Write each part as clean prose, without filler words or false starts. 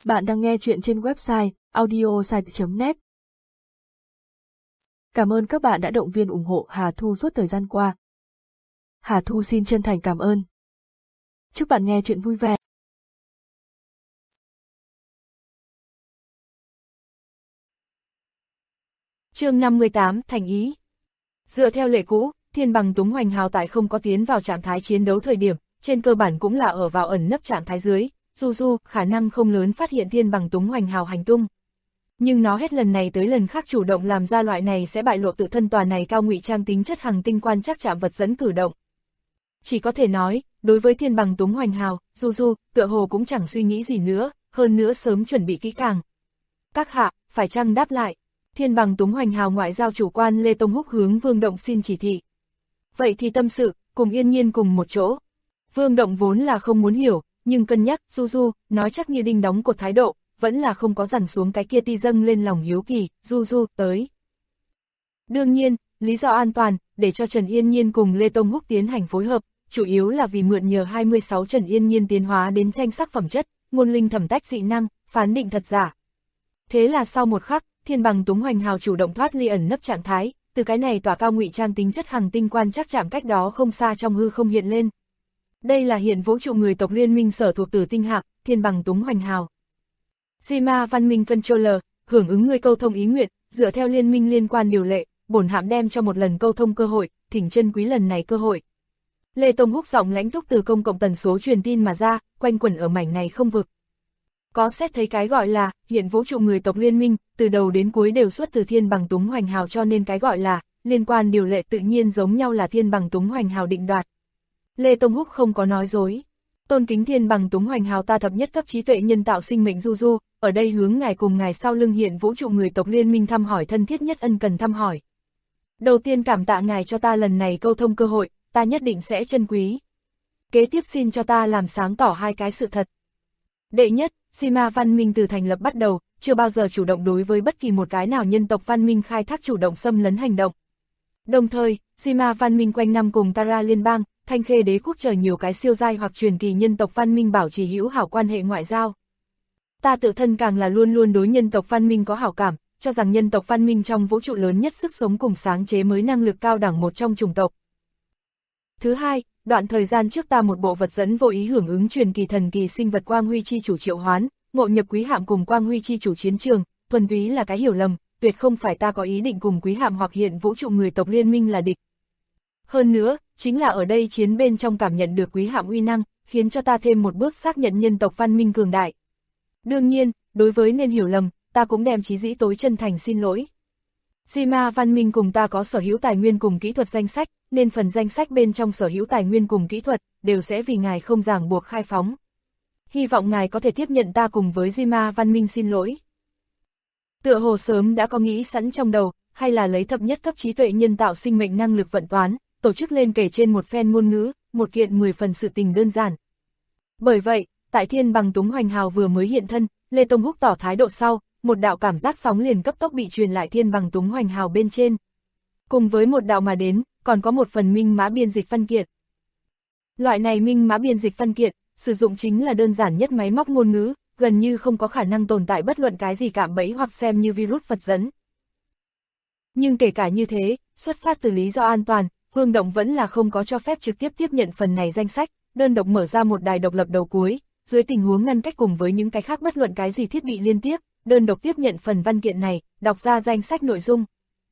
Bạn đang nghe chuyện trên website audiosite.net. Cảm ơn các bạn đã động viên ủng hộ Hà Thu suốt thời gian qua. Hà Thu xin chân thành cảm ơn. Chúc bạn nghe chuyện vui vẻ. Chương 58, thành ý. Dựa theo lệ cũ, Thiên Bằng Túng Hoành Hào tại không có tiến vào trạng thái chiến đấu thời điểm, trên cơ bản cũng là ở vào ẩn nấp trạng thái dưới, du khả năng không lớn phát hiện Thiên Bằng Túng Hoành Hào hành tung. Nhưng nó hết lần này tới lần khác chủ động làm ra loại này sẽ bại lộ tự thân tòa này cao ngụy trang tính chất hằng tinh quan trắc chạm vật dẫn cử động. Chỉ có thể nói, đối với Thiên Bằng Túng Hoành Hào, du tựa hồ cũng chẳng suy nghĩ gì nữa, hơn nữa sớm chuẩn bị kỹ càng. Các hạ, phải chăng đáp lại? Thiên Bằng Túng Hoành Hào ngoại giao chủ quan Lê Tông Húc hướng Vương Động xin chỉ thị. Vậy thì tâm sự, cùng yên nhiên cùng một chỗ. Vương Động vốn là không muốn hiểu, nhưng cân nhắc, du nói chắc như đinh đóng cột thái độ, vẫn là không có dằn xuống cái kia ti dâng lên lòng hiếu kỳ, du tới. Đương nhiên, lý do an toàn, để cho Trần Yên Nhiên cùng Lê Tông Húc tiến hành phối hợp, chủ yếu là vì mượn nhờ 26 Trần Yên Nhiên tiến hóa đến tranh sắc phẩm chất, ngôn linh thẩm tách dị năng, phán định thật giả. Thế là sau một khắc, Thiên Bằng Túng Hoành Hào chủ động thoát ly ẩn nấp trạng thái, từ cái này tỏa cao ngụy trang tính chất hằng tinh quan chắc chạm cách đó không xa trong hư không hiện lên. Đây là hiện vũ trụ người tộc liên minh sở thuộc Tử Tinh Hạc, Thiên Bằng Túng Hoành Hào. Zima Văn Minh Controller, hưởng ứng người câu thông ý nguyện, dựa theo liên minh liên quan điều lệ, bổn hạm đem cho một lần câu thông cơ hội, thỉnh chân quý lần này cơ hội. Lê Tông Húc giọng lãnh túc từ công cộng tần số truyền tin mà ra, quanh quẩn ở mảnh này không vực. Có xét thấy cái gọi là hiện vũ trụ người tộc liên minh, từ đầu đến cuối đều xuất từ Thiên Bằng Túng Hoành Hào, cho nên cái gọi là liên quan điều lệ tự nhiên giống nhau là Thiên Bằng Túng Hoành Hào định đoạt. Lê Tông Húc không có nói dối. Tôn kính Thiên Bằng Túng Hoành Hào ta thập nhất cấp trí tuệ nhân tạo sinh mệnh du, ở đây hướng ngài cùng ngài sau lưng hiện vũ trụ người tộc liên minh thăm hỏi thân thiết nhất ân cần thăm hỏi. Đầu tiên cảm tạ ngài cho ta lần này câu thông cơ hội, ta nhất định sẽ trân quý. Kế tiếp xin cho ta làm sáng tỏ hai cái sự thật. Đệ nhất, Zima Văn Minh từ thành lập bắt đầu, chưa bao giờ chủ động đối với bất kỳ một cái nào nhân tộc văn minh khai thác chủ động xâm lấn hành động. Đồng thời, Zima Văn Minh quanh năm cùng Tara Liên bang, Thanh Khê Đế quốc chờ nhiều cái siêu giai hoặc truyền kỳ nhân tộc văn minh bảo trì hữu hảo quan hệ ngoại giao. Ta tự thân càng là luôn luôn đối nhân tộc văn minh có hảo cảm, cho rằng nhân tộc văn minh trong vũ trụ lớn nhất sức sống cùng sáng chế mới năng lực cao đẳng một trong chủng tộc. Thứ hai, đoạn thời gian trước ta một bộ vật dẫn vô ý hưởng ứng truyền kỳ thần kỳ sinh vật Quang Huy chi chủ triệu hoán, ngộ nhập Quý Hạm cùng Quang Huy chi chủ chiến trường, thuần túy là cái hiểu lầm, tuyệt không phải ta có ý định cùng Quý Hạm hoặc hiện vũ trụ người tộc liên minh là địch. Hơn nữa, chính là ở đây chiến bên trong cảm nhận được Quý Hạm uy năng, khiến cho ta thêm một bước xác nhận nhân tộc văn minh cường đại. Đương nhiên, đối với nên hiểu lầm, ta cũng đem chí dĩ tối chân thành xin lỗi. Zima Văn Minh cùng ta có sở hữu tài nguyên cùng kỹ thuật danh sách, nên phần danh sách bên trong sở hữu tài nguyên cùng kỹ thuật, đều sẽ vì ngài không ràng buộc khai phóng. Hy vọng ngài có thể tiếp nhận ta cùng với Zima Văn Minh xin lỗi. Tựa hồ sớm đã có nghĩ sẵn trong đầu, hay là lấy thập nhất cấp trí tuệ nhân tạo sinh mệnh năng lực vận toán, tổ chức lên kể trên một phen ngôn ngữ, một kiện 10 phần sự tình đơn giản. Bởi vậy, tại Thiên Bằng Túng Hoành Hào vừa mới hiện thân, Lê Tông Húc tỏ thái độ sau, một đạo cảm giác sóng liền cấp tốc bị truyền lại Thiên Bằng Túng Hoành Hào bên trên. Cùng với một đạo mà đến, còn có một phần minh mã biên dịch văn kiện. Loại này minh mã biên dịch văn kiện, sử dụng chính là đơn giản nhất máy móc ngôn ngữ, gần như không có khả năng tồn tại bất luận cái gì cạm bẫy hoặc xem như virus vật dẫn. Nhưng kể cả như thế, xuất phát từ lý do an toàn, Vương Động vẫn là không có cho phép trực tiếp tiếp nhận phần này danh sách, đơn độc mở ra một đài độc lập đầu cuối, dưới tình huống ngăn cách cùng với những cái khác bất luận cái gì thiết bị liên tiếp, đơn độc tiếp nhận phần văn kiện này, đọc ra danh sách nội dung.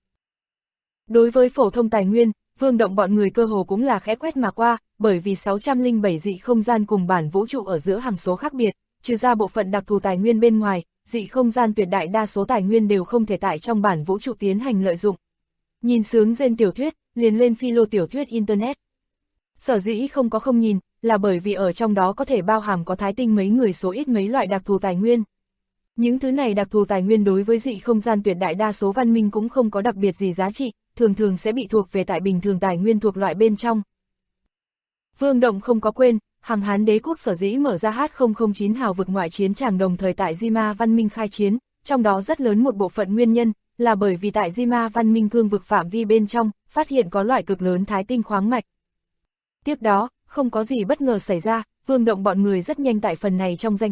Đối với phổ thông tài nguyên, Vương Động bọn người cơ hồ cũng là khẽ quét mà qua, bởi vì 607 dị không gian cùng bản vũ trụ ở giữa hằng số khác biệt, trừ ra bộ phận đặc thù tài nguyên bên ngoài, dị không gian tuyệt đại đa số tài nguyên đều không thể tại trong bản vũ trụ tiến hành lợi dụng. Nhìn sướng trên tiểu thuyết, liền lên philo tiểu thuyết Internet. Sở dĩ không có không nhìn, là bởi vì ở trong đó có thể bao hàm có thái tinh mấy người số ít mấy loại đặc thù tài nguyên. Những thứ này đặc thù tài nguyên đối với dị không gian tuyệt đại đa số văn minh cũng không có đặc biệt gì giá trị, thường thường sẽ bị thuộc về tại bình thường tài nguyên thuộc loại bên trong. Vương Động không có quên, Hằng Hán Đế quốc sở dĩ mở ra H009 hào vực ngoại chiến tràng đồng thời tại Zima Văn Minh khai chiến, trong đó rất lớn một bộ phận nguyên nhân, là bởi vì tại Zima Văn Minh cương vực phạm vi bên trong, phát hiện có loại cực lớn thái tinh khoáng mạch. Tiếp đó, không có gì bất ngờ xảy ra, Vương Động bọn người rất nhanh tại phần này trong danh sách,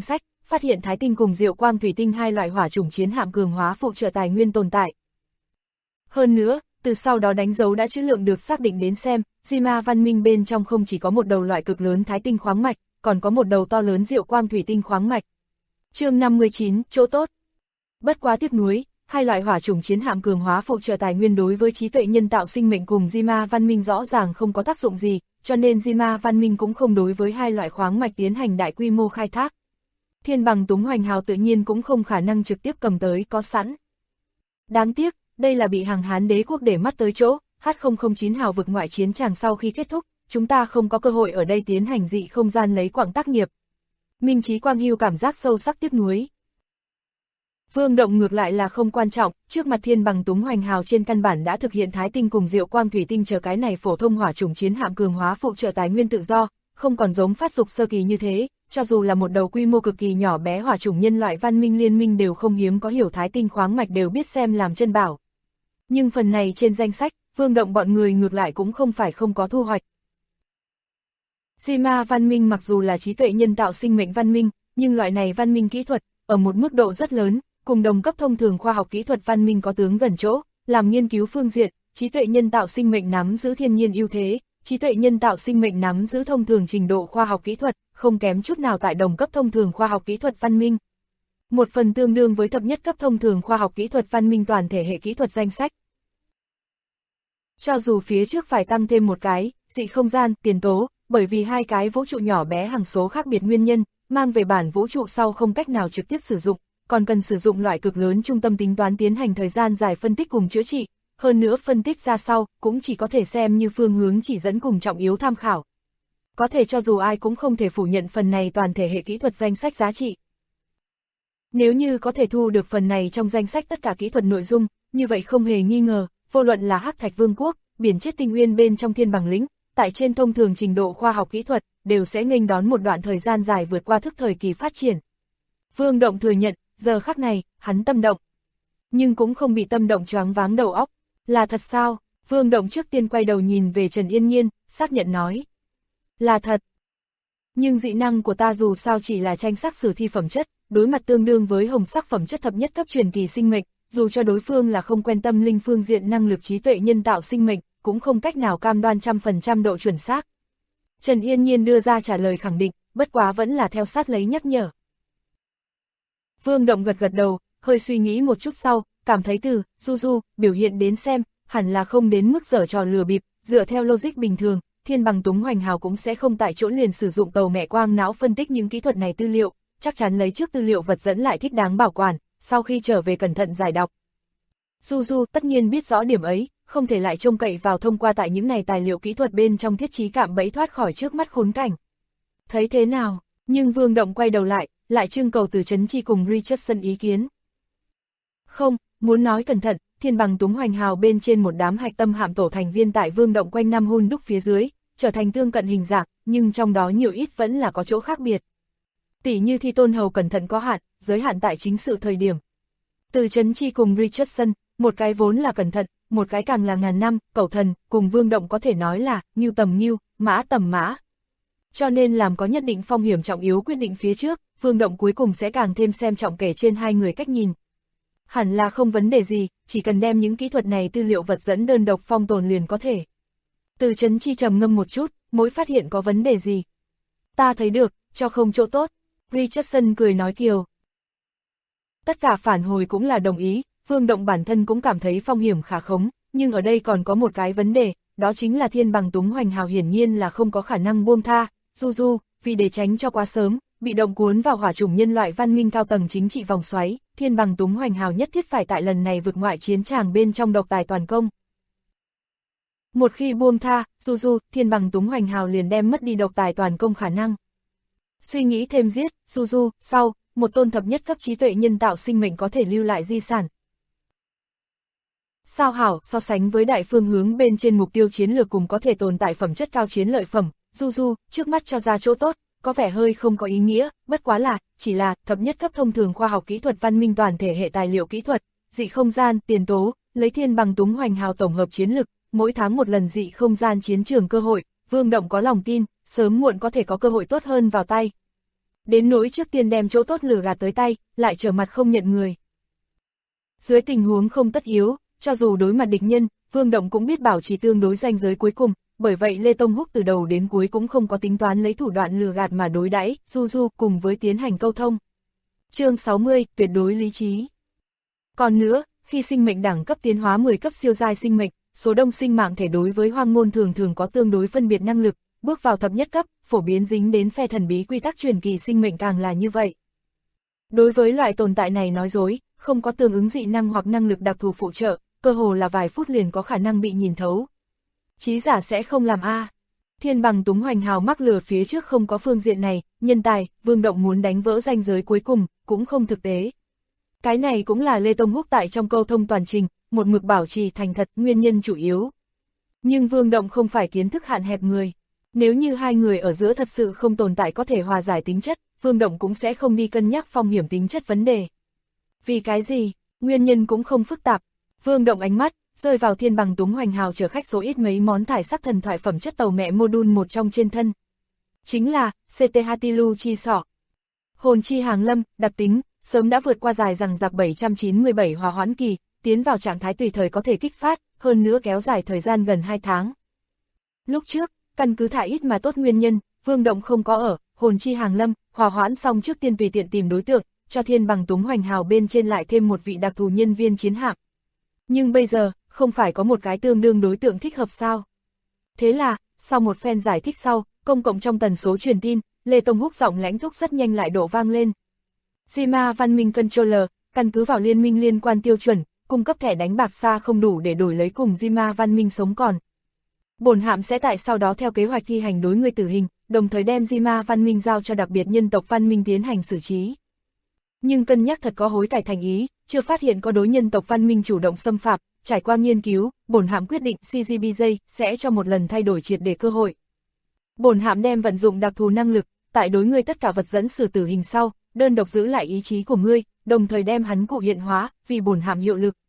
phát hiện Thái Tinh cùng Diệu Quang Thủy Tinh hai loại hỏa chủng chiến hạm cường hóa phụ trợ tài nguyên tồn tại. Hơn nữa, từ sau đó đánh dấu đã trữ lượng được xác định đến xem, Di-ma văn minh bên trong không chỉ có một đầu loại cực lớn Thái Tinh khoáng mạch, còn có một đầu to lớn Diệu Quang Thủy Tinh khoáng mạch. Chương 59, chỗ tốt. Bất quá tiếc nuối, hai loại hỏa chủng chiến hạm cường hóa phụ trợ tài nguyên đối với trí tuệ nhân tạo sinh mệnh cùng Di-ma văn minh rõ ràng không có tác dụng gì, cho nên Di-ma văn minh cũng không đối với hai loại khoáng mạch tiến hành đại quy mô khai thác. Thiên Bằng Túng Hoành Hào tự nhiên cũng không khả năng trực tiếp cầm tới có sẵn. Đáng tiếc, đây là bị Hàng Hán đế quốc để mắt tới chỗ, H009 hào vực ngoại chiến tràng sau khi kết thúc, chúng ta không có cơ hội ở đây tiến hành dị không gian lấy quặng tác nghiệp. Minh Chí Quang Hưu cảm giác sâu sắc tiếc nuối. Vương Động ngược lại là không quan trọng, trước mặt Thiên Bằng Túng Hoành Hào trên căn bản đã thực hiện Thái Tinh cùng Diệu Quang Thủy Tinh chờ cái này phổ thông hỏa chủng chiến hạm cường hóa phụ trợ tài nguyên tự do, không còn giống phát dục sơ kỳ như thế, cho dù là một đầu quy mô cực kỳ nhỏ bé hỏa chủng nhân loại văn minh liên minh đều không hiếm có hiểu Thái Tinh khoáng mạch đều biết xem làm chân bảo. Nhưng phần này trên danh sách, Vương Động bọn người ngược lại cũng không phải không có thu hoạch. Di-ma văn minh mặc dù là trí tuệ nhân tạo sinh mệnh văn minh, nhưng loại này văn minh kỹ thuật, ở một mức độ rất lớn, cùng đồng cấp thông thường khoa học kỹ thuật văn minh có tướng gần chỗ, làm nghiên cứu phương diện, trí tuệ nhân tạo sinh mệnh nắm giữ thiên nhiên ưu thế, trí tuệ nhân tạo sinh mệnh nắm giữ thông thường trình độ khoa học kỹ thuật, không kém chút nào tại đồng cấp thông thường khoa học kỹ thuật văn minh. Một phần tương đương với thập nhất cấp thông thường khoa học kỹ thuật văn minh toàn thể hệ kỹ thuật danh sách. Cho dù phía trước phải tăng thêm một cái, dị không gian, tiền tố, bởi vì hai cái vũ trụ nhỏ bé hằng số khác biệt nguyên nhân, mang về bản vũ trụ sau không cách nào trực tiếp sử dụng, còn cần sử dụng loại cực lớn trung tâm tính toán tiến hành thời gian dài phân tích cùng chữa trị, hơn nữa phân tích ra sau, cũng chỉ có thể xem như phương hướng chỉ dẫn cùng trọng yếu tham khảo. Có thể cho dù ai cũng không thể phủ nhận phần này toàn thể hệ kỹ thuật danh sách giá trị. Nếu như có thể thu được phần này trong danh sách tất cả kỹ thuật nội dung, như vậy không hề nghi ngờ, vô luận là Hắc Thạch Vương quốc, biển chết tinh nguyên bên trong Thiên Bằng lĩnh, tại trên thông thường trình độ khoa học kỹ thuật, đều sẽ nghênh đón một đoạn thời gian dài vượt qua thức thời kỳ phát triển. Vương Động thừa nhận, giờ khắc này, hắn tâm động. Nhưng cũng không bị tâm động choáng váng đầu óc. Là thật sao? Vương Động trước tiên quay đầu nhìn về Trần Yên Nhiên, xác nhận nói. Là thật. Nhưng dị năng của ta dù sao chỉ là tranh sắc sử thi phẩm chất, đối mặt tương đương với hồng sắc phẩm chất thập nhất cấp truyền kỳ sinh mệnh, dù cho đối phương là không quen tâm linh phương diện năng lực trí tuệ nhân tạo sinh mệnh, cũng không cách nào cam đoan 100% độ chuẩn xác. Trần Yên Nhiên đưa ra trả lời khẳng định, bất quá vẫn là theo sát lấy nhắc nhở. Vương Động gật gật đầu, hơi suy nghĩ một chút sau, cảm thấy từ Du biểu hiện đến xem, hẳn là không đến mức giở trò lừa bịp, dựa theo logic bình thường, Thiên Bằng Túng Hoành Hào cũng sẽ không tại chỗ liền sử dụng tàu mẹ quang não phân tích những kỹ thuật này tư liệu, chắc chắn lấy trước tư liệu vật dẫn lại thích đáng bảo quản, sau khi trở về cẩn thận giải đọc. Du tất nhiên biết rõ điểm ấy, không thể lại trông cậy vào thông qua tại những này tài liệu kỹ thuật bên trong thiết trí cạm bẫy thoát khỏi trước mắt khốn cảnh. Thấy thế nào? Nhưng Vương Động quay đầu lại trưng cầu từ Trấn Chi cùng Richardson ý kiến. Không, muốn nói cẩn thận, Thiên Bằng Túng Hoành Hào bên trên một đám hạch tâm hạm tổ thành viên tại Vương Động quanh năm hun đúc phía dưới, trở thành tương cận hình dạng, nhưng trong đó nhiều ít vẫn là có chỗ khác biệt. Tỷ như Thi Tôn Hầu cẩn thận có hạn, giới hạn tại chính sự thời điểm. Từ Trấn Chi cùng Richardson, một cái vốn là cẩn thận, một cái càng là ngàn năm, cẩu thần, cùng Vương Động có thể nói là, ngưu tầm ngưu, mã tầm mã. Cho nên làm có nhất định phong hiểm trọng yếu quyết định phía trước, Vương Động cuối cùng sẽ càng thêm xem trọng kể trên hai người cách nhìn. Hẳn là không vấn đề gì, chỉ cần đem những kỹ thuật này tư liệu vật dẫn đơn độc phong tồn liền có thể. Từ Trấn Chi trầm ngâm một chút, mỗi phát hiện có vấn đề gì. Ta thấy được, cho không chỗ tốt. Richardson cười nói kiều. Tất cả phản hồi cũng là đồng ý, Vương Động bản thân cũng cảm thấy phong hiểm khả khống, nhưng ở đây còn có một cái vấn đề, đó chính là Thiên Bằng Túng Hoành Hào hiển nhiên là không có khả năng buông tha, vì để tránh cho quá sớm, bị động cuốn vào hỏa chủng nhân loại văn minh cao tầng chính trị vòng xoáy, Thiên Bằng Túng Hoành Hào nhất thiết phải tại lần này vực ngoại chiến tràng bên trong độc tài toàn công. Một khi buông tha, Thiên Bằng Túng Hoành Hào liền đem mất đi độc tài toàn công khả năng. Suy nghĩ thêm giết, sau, một tôn thập nhất cấp trí tuệ nhân tạo sinh mệnh có thể lưu lại di sản. Sao hảo, so sánh với đại phương hướng bên trên mục tiêu chiến lược cùng có thể tồn tại phẩm chất cao chiến lợi phẩm, trước mắt cho ra chỗ tốt, có vẻ hơi không có ý nghĩa, bất quá là, chỉ là thập nhất cấp thông thường khoa học kỹ thuật văn minh toàn thể hệ tài liệu kỹ thuật, dị không gian, tiền tố, lấy Thiên Bằng Túng Hoành Hào tổng hợp chiến lực, mỗi tháng một lần dị không gian chiến trường cơ hội, Vương Động có lòng tin, sớm muộn có thể có cơ hội tốt hơn vào tay. Đến nỗi trước tiên đem chỗ tốt lừa gạt tới tay, lại trở mặt không nhận người. Dưới tình huống không tất yếu, cho dù đối mặt địch nhân, Vương Động cũng biết bảo trì tương đối ranh giới cuối cùng, bởi vậy Lê Tông Húc từ đầu đến cuối cũng không có tính toán lấy thủ đoạn lừa gạt mà đối đãi Du Du cùng với tiến hành câu thông. Chương 60, tuyệt đối lý trí. Còn nữa, khi sinh mệnh đẳng cấp tiến hóa 10 cấp siêu giai sinh mệnh, số đông sinh mạng thể đối với hoang môn thường thường có tương đối phân biệt năng lực, bước vào thập nhất cấp, phổ biến dính đến phe thần bí quy tắc truyền kỳ sinh mệnh càng là như vậy. Đối với loại tồn tại này nói dối, không có tương ứng dị năng hoặc năng lực đặc thù phụ trợ, cơ hồ là vài phút liền có khả năng bị nhìn thấu. Trí giả sẽ không làm a. Thiên Bằng Túng Hoành Hào mắc lừa phía trước không có phương diện này, nhân tài, Vương Động muốn đánh vỡ ranh giới cuối cùng, cũng không thực tế. Cái này cũng là Lê Tông Húc tại trong câu thông toàn trình, một mực bảo trì thành thật nguyên nhân chủ yếu. Nhưng Vương Động không phải kiến thức hạn hẹp người. Nếu như hai người ở giữa thật sự không tồn tại có thể hòa giải tính chất, Vương Động cũng sẽ không đi cân nhắc phong hiểm tính chất vấn đề. Vì cái gì? Nguyên nhân cũng không phức tạp. Vương Động ánh mắt rơi vào Thiên Bằng Túng Hoành Hào chở khách số ít mấy món thải sắc thần thoại phẩm chất tàu mẹ module một trong trên thân. Chính là CT Hatilu chi sọ. Hồn chi hàng lâm, đặc tính, sớm đã vượt qua dài rằng giặc 797 hòa hoãn kỳ, tiến vào trạng thái tùy thời có thể kích phát, hơn nữa kéo dài thời gian gần 2 tháng. Lúc trước, căn cứ thả ít mà tốt nguyên nhân, Vương Động không có ở, hồn chi hàng lâm, hòa hoãn xong trước tiên tùy tiện tìm đối tượng, cho Thiên Bằng Túng Hoành Hào bên trên lại thêm một vị đặc thù nhân viên chiến hạm. Nhưng bây giờ, không phải có một cái tương đương đối tượng thích hợp sao? Thế là, sau một phen giải thích sau, công cộng trong tần số truyền tin, Lê Tông Húc giọng lãnh thúc rất nhanh lại đổ vang lên. Zima Văn Minh Controller, căn cứ vào liên minh liên quan tiêu chuẩn, cung cấp thẻ đánh bạc xa không đủ để đổi lấy cùng Zima Văn Minh sống còn. Bổn hạm sẽ tại sau đó theo kế hoạch thi hành đối người tử hình, đồng thời đem Zima Văn Minh giao cho đặc biệt nhân tộc Văn Minh tiến hành xử trí. Nhưng cân nhắc thật có hối cải thành ý, chưa phát hiện có đối nhân tộc Văn Minh chủ động xâm phạm, trải qua nghiên cứu, bổn hạm quyết định CGBJ sẽ cho một lần thay đổi triệt để cơ hội. Bổn hạm đem vận dụng đặc thù năng lực, tại đối ngươi tất cả vật dẫn xử tử hình sau, đơn độc giữ lại ý chí của ngươi, đồng thời đem hắn cụ hiện hóa, vì bổn hạm hiệu lực.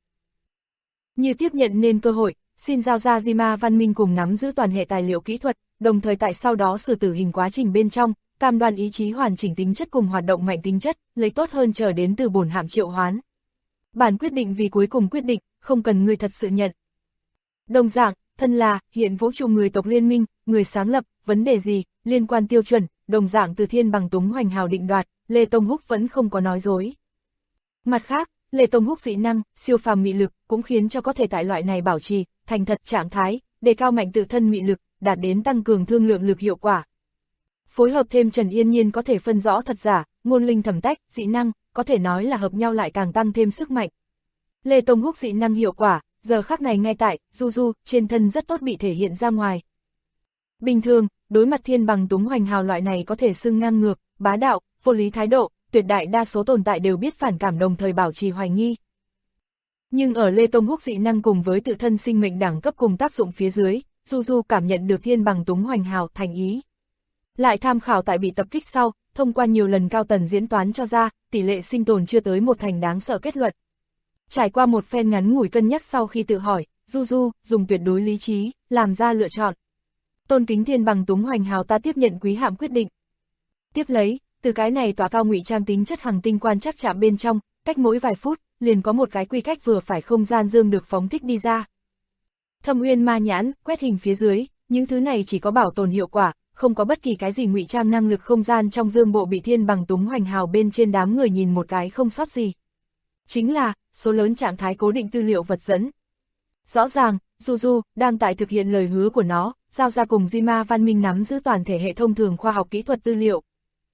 Như tiếp nhận nên cơ hội, xin giao ra Zima Văn Minh cùng nắm giữ toàn hệ tài liệu kỹ thuật, đồng thời tại sau đó xử tử hình quá trình bên trong, cam đoan ý chí hoàn chỉnh tính chất cùng hoạt động mạnh tính chất, lấy tốt hơn chờ đến từ bổn hạm triệu hoán. Bản quyết định vì cuối cùng quyết định, không cần ngươi thật sự nhận. Đồng dạng, thân là, hiện vũ trụ người tộc liên minh, người sáng lập, vấn đề gì, liên quan tiêu chuẩn, đồng dạng từ Thiên Bằng Túng Hoành Hào định đoạt, Lê Tông Húc vẫn không có nói dối. Mặt khác, Lê Tông Húc dị năng, siêu phàm mị lực, cũng khiến cho có thể tại loại này bảo trì, thành thật trạng thái, đề cao mạnh tự thân mị lực, đạt đến tăng cường thương lượng lực hiệu quả. Phối hợp thêm Trần Yên Nhiên có thể phân rõ thật giả, ngôn linh thẩm tách, dị năng, có thể nói là hợp nhau lại càng tăng thêm sức mạnh. Lê Tông Húc dị năng hiệu quả, giờ khắc này ngay tại, Du trên thân rất tốt bị thể hiện ra ngoài. Bình thường, đối mặt Thiên Bằng Túng Hoành Hào loại này có thể xưng ngang ngược, bá đạo, vô lý thái độ, tuyệt đại đa số tồn tại đều biết phản cảm đồng thời bảo trì hoài nghi. Nhưng ở Lê Tông Húc dị năng cùng với tự thân sinh mệnh đẳng cấp cùng tác dụng phía dưới, Du cảm nhận được Thiên Bằng Túng Hoành Hào thành ý. Lại tham khảo tại bị tập kích sau, thông qua nhiều lần cao tần diễn toán cho ra, tỷ lệ sinh tồn chưa tới một thành đáng sợ kết luận. Trải qua một phen ngắn ngủi cân nhắc sau khi tự hỏi, Du dùng tuyệt đối lý trí, làm ra lựa chọn. Tôn kính Thiên Bằng Túng Hoành Hào ta tiếp nhận quý hạm quyết định. Tiếp lấy, từ cái này tỏa cao ngụy trang tính chất hằng tinh quan trắc chạm bên trong, cách mỗi vài phút, liền có một cái quy cách vừa phải không gian dương được phóng thích đi ra. Thâm Uyên ma nhãn, quét hình phía dưới, những thứ này chỉ có bảo tồn hiệu quả, không có bất kỳ cái gì ngụy trang năng lực không gian trong dương bộ bị Thiên Bằng Túng Hoành Hào bên trên đám người nhìn một cái không sót gì. Chính là, số lớn trạng thái cố định tư liệu vật dẫn. Rõ ràng, Du đang tại thực hiện lời hứa của nó, giao ra cùng Zima Văn Minh nắm giữ toàn thể hệ thông thường khoa học kỹ thuật tư liệu.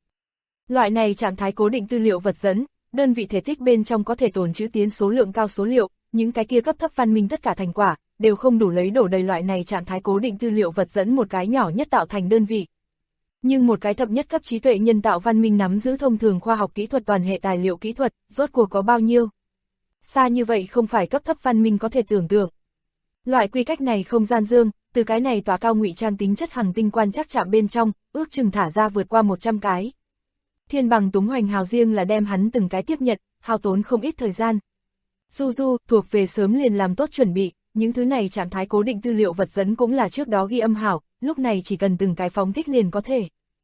Loại này trạng thái cố định tư liệu vật dẫn, đơn vị thể tích bên trong có thể tồn trữ tiến số lượng cao số liệu, những cái kia cấp thấp văn minh tất cả thành quả, đều không đủ lấy đổ đầy loại này trạng thái cố định tư liệu vật dẫn một cái nhỏ nhất tạo thành đơn vị. Nhưng một cái thập nhất cấp trí tuệ nhân tạo văn minh nắm giữ thông thường khoa học kỹ thuật toàn hệ tài liệu kỹ thuật, rốt cuộc có bao nhiêu? Xa như vậy không phải cấp thấp văn minh có thể tưởng tượng. Loại quy cách này không gian dương, từ cái này tỏa cao ngụy trang tính chất hằng tinh quan trắc chạm bên trong, ước chừng thả ra vượt qua 100 cái. Thiên Bằng Túng Hoành Hào riêng là đem hắn từng cái tiếp nhận, hao tốn không ít thời gian. Du thuộc về sớm liền làm tốt chuẩn bị, những thứ này trạng thái cố định tư liệu vật dẫn cũng là trước đó ghi âm hảo, lúc này chỉ cần từng cái phóng thích liền có thể.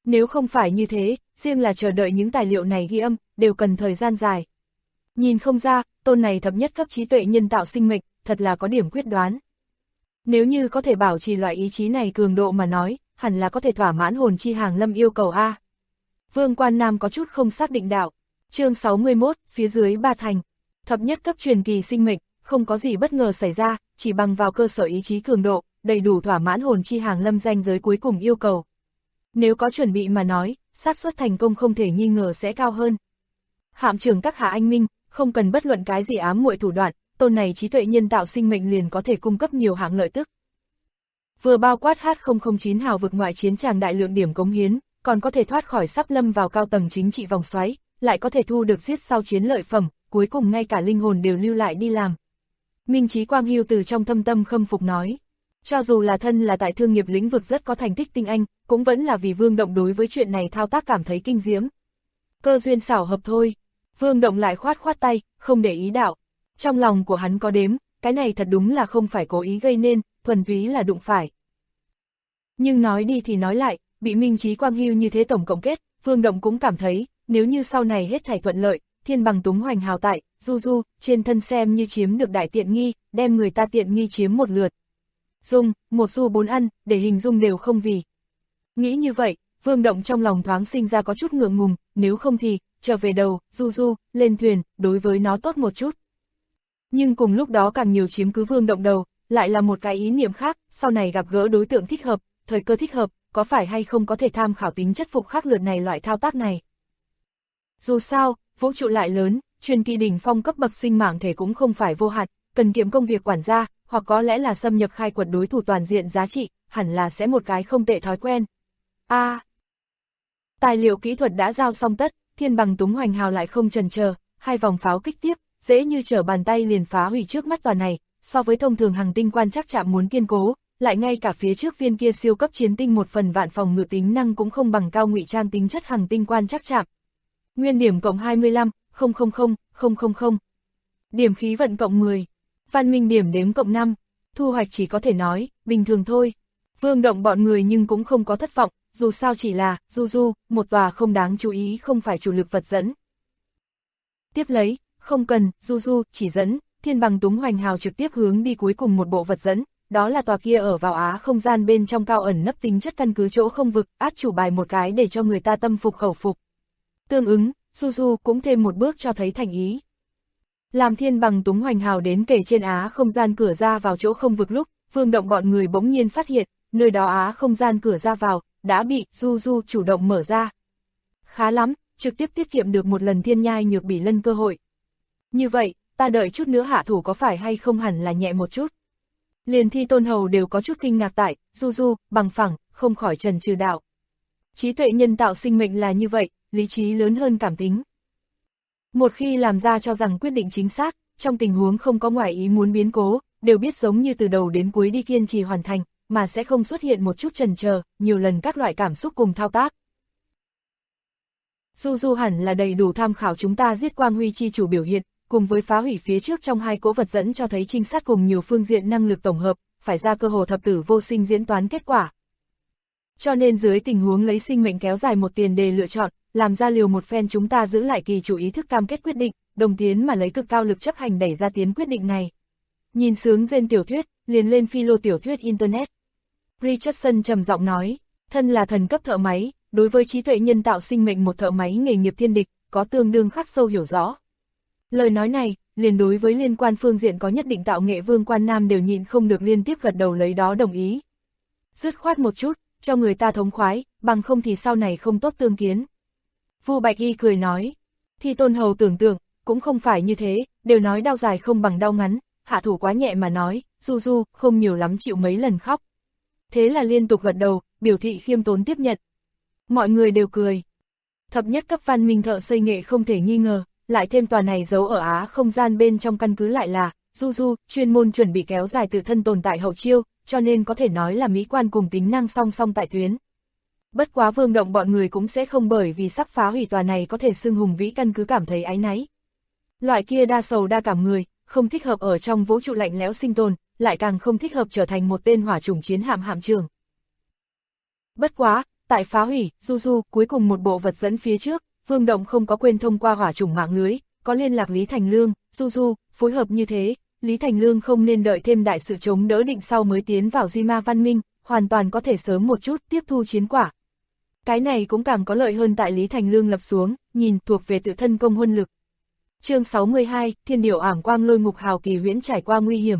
Nếu không phải như thế, riêng là chờ đợi những tài liệu này ghi âm, đều cần thời gian dài. Nhìn không ra, tôn này thập nhất cấp trí tuệ nhân tạo sinh mệnh, thật là có điểm quyết đoán. Nếu như có thể bảo trì loại ý chí này cường độ mà nói, hẳn là có thể thỏa mãn hồn chi hàng lâm yêu cầu A. Vương Quan Nam có chút không xác định đạo. Chương 61, phía dưới ba thành. Thập nhất cấp truyền kỳ sinh mệnh, không có gì bất ngờ xảy ra, chỉ bằng vào cơ sở ý chí cường độ, đầy đủ thỏa mãn hồn chi hàng lâm ranh giới cuối cùng yêu cầu. Nếu có chuẩn bị mà nói, xác suất thành công không thể nghi ngờ sẽ cao hơn. Hạm trưởng các hạ anh minh, không cần bất luận cái gì ám muội thủ đoạn, tôn này trí tuệ nhân tạo sinh mệnh liền có thể cung cấp nhiều hạng lợi tức. Vừa bao quát H009 hào vực ngoại chiến tràng đại lượng điểm cống hiến, còn có thể thoát khỏi sắp lâm vào cao tầng chính trị vòng xoáy, lại có thể thu được giết sau chiến lợi phẩm, cuối cùng ngay cả linh hồn đều lưu lại đi làm. Minh Chí Quang Hưu từ trong thâm tâm khâm phục nói, cho dù là thân là tại thương nghiệp lĩnh vực rất có thành tích tinh anh, cũng vẫn là vì Vương Động đối với chuyện này thao tác cảm thấy kinh diễm. Cơ duyên xảo hợp thôi. Vương Động lại khoát khoát tay, không để ý đạo. Trong lòng của hắn có đếm, cái này thật đúng là không phải cố ý gây nên, thuần túy là đụng phải. Nhưng nói đi thì nói lại, bị Minh Chí Quang Hưu như thế tổng cộng kết, Vương Động cũng cảm thấy, nếu như sau này hết thảy thuận lợi, thiên bằng túng hoành hào tại, du trên thân xem như chiếm được đại tiện nghi, đem người ta tiện nghi chiếm một lượt. Một du bốn ăn, để hình dung đều không vì. Nghĩ như vậy, Vương Động trong lòng thoáng sinh ra có chút ngượng ngùng, nếu không thì, trở về đầu, du, lên thuyền, đối với nó tốt một chút. Nhưng cùng lúc đó càng nhiều chiếm cứ Vương Động đầu, lại là một cái ý niệm khác, sau này gặp gỡ đối tượng thích hợp, thời cơ thích hợp, có phải hay không có thể tham khảo tính chất phục khắc lượt này loại thao tác này. Dù sao, vũ trụ lại lớn, truyền kỳ đỉnh phong cấp bậc sinh mạng thể cũng không phải vô hạn, cần kiệm công việc quản gia, hoặc có lẽ là xâm nhập khai quật đối thủ toàn diện giá trị, hẳn là sẽ một cái không tệ thói quen. Tài liệu kỹ thuật đã giao xong tất, thiên bằng túng hoành hào lại không chần chờ, hai vòng pháo kích tiếp, dễ như trở bàn tay liền phá hủy trước mắt tòa này, so với thông thường hành tinh quan trắc trạm muốn kiên cố, lại ngay cả phía trước viên kia siêu cấp chiến tinh một phần vạn phòng ngự tính năng cũng không bằng cao ngụy trang tính chất hành tinh quan trắc trạm. Nguyên điểm cộng 25,000,000, điểm khí vận cộng 10, văn minh điểm đếm cộng 5, thu hoạch chỉ có thể nói, bình thường thôi. Vương Động bọn người nhưng cũng không có thất vọng, dù sao chỉ là, du, một tòa không đáng chú ý không phải chủ lực vật dẫn. Tiếp lấy, không cần, du, chỉ dẫn, thiên bằng túng hoành hào trực tiếp hướng đi cuối cùng một bộ vật dẫn, đó là tòa kia ở vào Á không gian bên trong cao ẩn nấp tính chất căn cứ chỗ không vực, át chủ bài một cái để cho người ta tâm phục khẩu phục. Tương ứng, du cũng thêm một bước cho thấy thành ý. Làm thiên bằng túng hoành hào đến kể trên Á không gian cửa ra vào chỗ không vực lúc, Vương Động bọn người bỗng nhiên phát hiện, nơi đó Á không gian cửa ra vào, đã bị du chủ động mở ra. Khá lắm, trực tiếp tiết kiệm được một lần thiên nhai nhược bỉ lân cơ hội. Như vậy, ta đợi chút nữa hạ thủ có phải hay không hẳn là nhẹ một chút. Liền Thi Tôn Hầu đều có chút kinh ngạc tại, du, bằng phẳng, không khỏi trần trừ đạo. Trí tuệ nhân tạo sinh mệnh là như vậy, lý trí lớn hơn cảm tính. Một khi làm ra cho rằng quyết định chính xác, trong tình huống không có ngoại ý muốn biến cố, đều biết giống như từ đầu đến cuối đi kiên trì hoàn thành, mà sẽ không xuất hiện một chút chần chờ, nhiều lần các loại cảm xúc cùng thao tác. Du hẳn là đầy đủ tham khảo chúng ta giết Quang Huy chi chủ biểu hiện, cùng với phá hủy phía trước trong hai cỗ vật dẫn cho thấy trinh sát cùng nhiều phương diện năng lực tổng hợp, phải ra cơ hồ thập tử vô sinh diễn toán kết quả. Cho nên dưới tình huống lấy sinh mệnh kéo dài một tiền đề lựa chọn, làm ra liều một phen chúng ta giữ lại kỳ chủ ý thức cam kết quyết định, đồng tiến mà lấy cực cao lực chấp hành đẩy ra tiến quyết định này. Nhìn sướng rên tiểu thuyết, liền lên philo tiểu thuyết Internet. Richardson trầm giọng nói, thân là thần cấp thợ máy, đối với trí tuệ nhân tạo sinh mệnh một thợ máy nghề nghiệp thiên địch, có tương đương khắc sâu hiểu rõ. Lời nói này, liền đối với liên quan phương diện có nhất định tạo nghệ Vương Quan Nam đều nhịn không được liên tiếp gật đầu lấy đó đồng ý. Dứt khoát một chút, cho người ta thống khoái, bằng không thì sau này không tốt tương kiến. Vu Bạch Y cười nói, Thi Tôn Hầu tưởng tượng, cũng không phải như thế, đều nói đau dài không bằng đau ngắn, hạ thủ quá nhẹ mà nói, du, không nhiều lắm chịu mấy lần khóc. Thế là liên tục gật đầu, biểu thị khiêm tốn tiếp nhận. Mọi người đều cười. Thập nhất cấp văn minh thợ xây nghệ không thể nghi ngờ, lại thêm tòa này giấu ở Á không gian bên trong căn cứ lại là, du, chuyên môn chuẩn bị kéo dài tự thân tồn tại hậu chiêu, cho nên có thể nói là mỹ quan cùng tính năng song song tại tuyến. Bất quá Vương Động bọn người cũng sẽ không bởi vì sắp phá hủy tòa này có thể xưng hùng vĩ căn cứ cảm thấy áy náy. Loại kia đa sầu đa cảm người, không thích hợp ở trong vũ trụ lạnh lẽo sinh tồn, lại càng không thích hợp trở thành một tên hỏa chủng chiến hạm hạm trưởng. Bất quá, tại phá hủy, cuối cùng một bộ vật dẫn phía trước, Vương Động không có quên thông qua hỏa chủng mạng lưới, có liên lạc Lý Thành Lương, phối hợp như thế, Lý Thành Lương không nên đợi thêm đại sự chống đỡ định sau mới tiến vào Di Ma Văn Minh, hoàn toàn có thể sớm một chút tiếp thu chiến quả. Cái này cũng càng có lợi hơn tại Lý Thành Lương lập xuống, nhìn thuộc về tự thân công huân lực. Chương 62, Thiên Điểu Ảm Quang Lôi Ngục Hào kỳ huyễn trải qua nguy hiểm.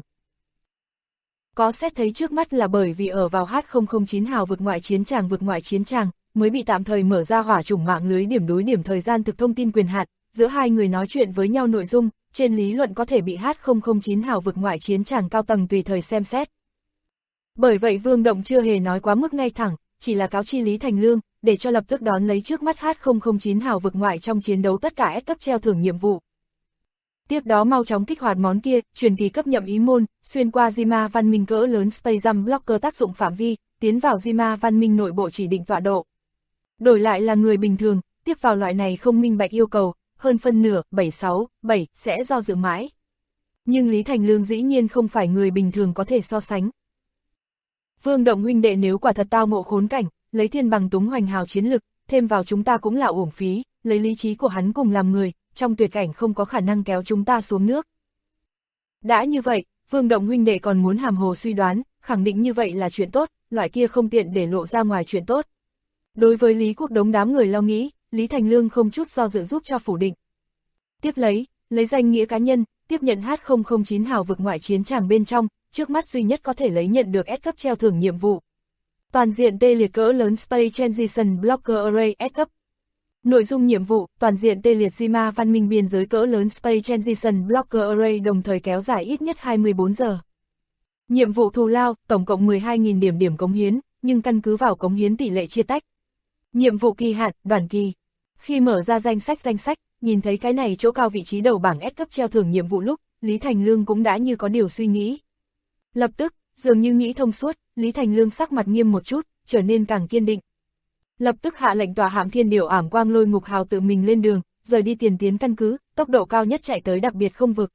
Có xét thấy trước mắt là bởi vì ở vào H009 hào vực ngoại chiến tràng, mới bị tạm thời mở ra hỏa chủng mạng lưới điểm đối điểm thời gian thực thông tin quyền hạn, giữa hai người nói chuyện với nhau nội dung, trên lý luận có thể bị H009 hào vực ngoại chiến tràng cao tầng tùy thời xem xét. Bởi vậy Vương Động chưa hề nói quá mức ngay thẳng, chỉ là cáo chi Lý Thành Lương, để cho lập tức đón lấy trước mắt H009 hào vực ngoại trong chiến đấu tất cả S cấp treo thưởng nhiệm vụ. Tiếp đó mau chóng kích hoạt món kia, truyền kỳ cấp nhậm ý môn, xuyên qua Di Ma Văn Minh cỡ lớn Space Jump Blocker tác dụng phạm vi, tiến vào Di Ma Văn Minh nội bộ chỉ định tọa độ. Đổi lại là người bình thường, tiếp vào loại này không minh bạch yêu cầu, hơn phân nửa, 767, sẽ do dự mãi. Nhưng Lý Thành Lương dĩ nhiên không phải người bình thường có thể so sánh. Vương Động huynh đệ nếu quả thật tao ngộ khốn cảnh, lấy thiên bằng túng hoành hào chiến lực, thêm vào chúng ta cũng là uổng phí, lấy lý trí của hắn cùng làm người, trong tuyệt cảnh không có khả năng kéo chúng ta xuống nước. Đã như vậy, Vương Động huynh đệ còn muốn hàm hồ suy đoán, khẳng định như vậy là chuyện tốt, loại kia không tiện để lộ ra ngoài chuyện tốt. Đối với Lý Quốc Đống đám người lo nghĩ, Lý Thành Lương không chút do dự giúp cho phủ định. Tiếp lấy danh nghĩa cá nhân, tiếp nhận H009 hào vực ngoại chiến tràng bên trong, trước mắt duy nhất có thể lấy nhận được S cấp treo thưởng nhiệm vụ. Toàn diện tê liệt cỡ lớn Space Transition Blocker Array S cấp. Nội dung nhiệm vụ, toàn diện tê liệt Di Ma Văn Minh biên giới cỡ lớn Space Transition Blocker Array đồng thời kéo dài ít nhất 24 giờ. Nhiệm vụ thù lao, tổng cộng 12.000 điểm cống hiến, nhưng căn cứ vào cống hiến tỷ lệ chia tách. Nhiệm vụ kỳ hạn, đoàn kỳ. Khi mở ra danh sách, nhìn thấy cái này chỗ cao vị trí đầu bảng S cấp treo thưởng nhiệm vụ lúc, Lý Thành Lương cũng đã như có điều suy nghĩ. Lập tức, dường như nghĩ thông suốt, Lý Thành Lương sắc mặt nghiêm một chút, trở nên càng kiên định. Lập tức hạ lệnh tòa hạm Thiên Điểu Ảm Quang Lôi Ngục Hào tự mình lên đường, rời đi tiền tiến căn cứ, tốc độ cao nhất chạy tới đặc biệt không vực.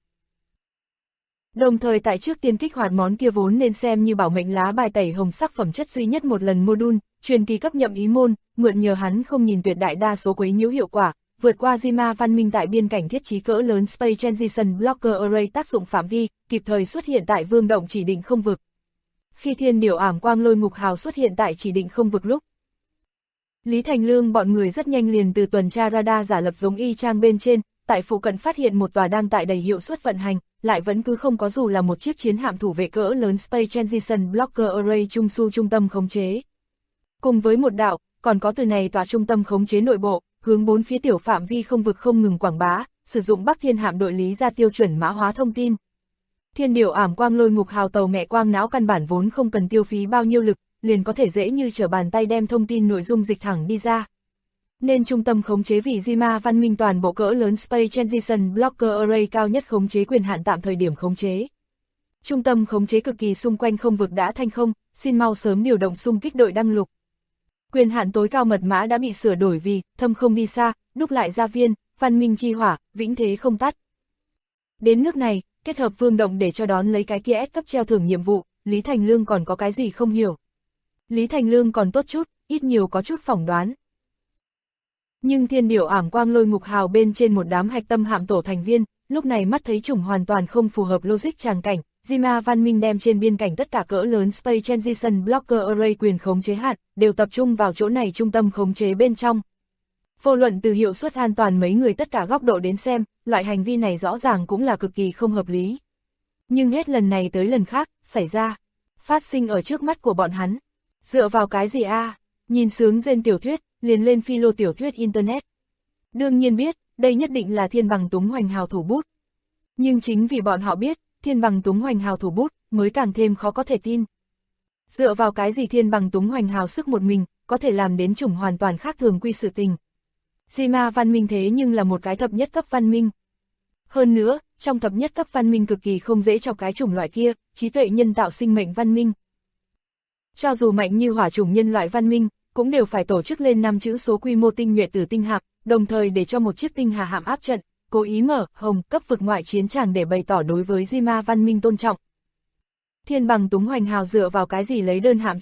Đồng thời tại trước tiên kích hoạt món kia vốn nên xem như bảo mệnh lá bài tẩy hồng sắc phẩm chất duy nhất một lần module, truyền kỳ cấp nhậm ý môn, mượn nhờ hắn không nhìn tuyệt đại đa số quấy nhiễu hiệu quả, vượt qua Di Ma Văn Minh tại biên cảnh thiết trí cỡ lớn Space Transition Blocker Array tác dụng phạm vi, kịp thời xuất hiện tại Vương Động chỉ định không vực. Khi Thiên Điểu Ảm Quang Lôi Ngục Hào xuất hiện tại chỉ định không vực lúc, Lý Thành Lương bọn người rất nhanh liền từ tuần tra radar giả lập giống y chang bên trên, tại phụ cận phát hiện một tòa đang tại đầy hiệu suất vận hành, lại vẫn cứ không có dù là một chiếc chiến hạm thủ vệ cỡ lớn Space Transition Blocker Array trung tâm khống chế. Cùng với một đạo, còn có từ này tòa trung tâm khống chế nội bộ, hướng bốn phía tiểu phạm vi không vực không ngừng quảng bá, sử dụng Bắc Thiên hạm đội lý ra tiêu chuẩn mã hóa thông tin. Thiên Điểu Ảm Quang Lôi Ngục Hào tàu mẹ quang não căn bản vốn không cần tiêu phí bao nhiêu lực, liền có thể dễ như trở bàn tay đem thông tin nội dung dịch thẳng đi ra. Nên trung tâm khống chế vì Di Ma Văn Minh toàn bộ cỡ lớn Space Transition Blocker Array cao nhất khống chế quyền hạn tạm thời điểm khống chế. Trung tâm khống chế cực kỳ xung quanh không vực đã thanh không, xin mau sớm điều động xung kích đội đăng lục. Quyền hạn tối cao mật mã đã bị sửa đổi vì thâm không đi xa, đúc lại gia viên, văn minh chi hỏa, vĩnh thế không tắt. Đến nước này, kết hợp Vương Động để cho đón lấy cái kia S cấp treo thưởng nhiệm vụ, Lý Thành Lương còn có cái gì không hiểu. Lý Thành Lương còn tốt chút, ít nhiều có chút phỏng đoán. Nhưng Thiên Điểu Ảm Quang Lôi Ngục Hào bên trên một đám hạch tâm hạm tổ thành viên, lúc này mắt thấy chủng hoàn toàn không phù hợp logic tràng cảnh, Di Ma Văn Minh đem trên biên cảnh tất cả cỡ lớn Space Transition Blocker Array quyền khống chế hạn, đều tập trung vào chỗ này trung tâm khống chế bên trong. Vô luận từ hiệu suất an toàn mấy người tất cả góc độ đến xem, loại hành vi này rõ ràng cũng là cực kỳ không hợp lý. Nhưng hết lần này tới lần khác, phát sinh ở trước mắt của bọn hắn. Dựa vào cái gì a? Nhìn sướng rên tiểu thuyết, liền lên philo tiểu thuyết Internet. Đương nhiên biết, đây nhất định là Thiên Bằng Túng Hoành Hào thủ bút. Nhưng chính vì bọn họ biết, Thiên Bằng Túng Hoành Hào thủ bút, mới càng thêm khó có thể tin. Dựa vào cái gì Thiên Bằng Túng Hoành Hào sức một mình, có thể làm đến chủng hoàn toàn khác thường quy sự tình. Di Ma văn minh thế nhưng là một cái thập nhất cấp văn minh. Hơn nữa, trong thập nhất cấp văn minh cực kỳ không dễ cho cái chủng loại kia, trí tuệ nhân tạo sinh mệnh văn minh. Cho dù mạnh như hỏa chủng nhân loại văn minh, cũng đều phải tổ chức lên 5 chữ số quy mô tinh nhuệ tử tinh hạm, đồng thời để cho một chiếc tinh hà hạm áp trận, cố ý mở hồng cấp vực ngoại chiến tràng để bày tỏ đối với Di Ma văn minh tôn trọng. Thiên Bằng Túng Hoành Hào dựa vào cái gì lấy đơn hạm chi lực,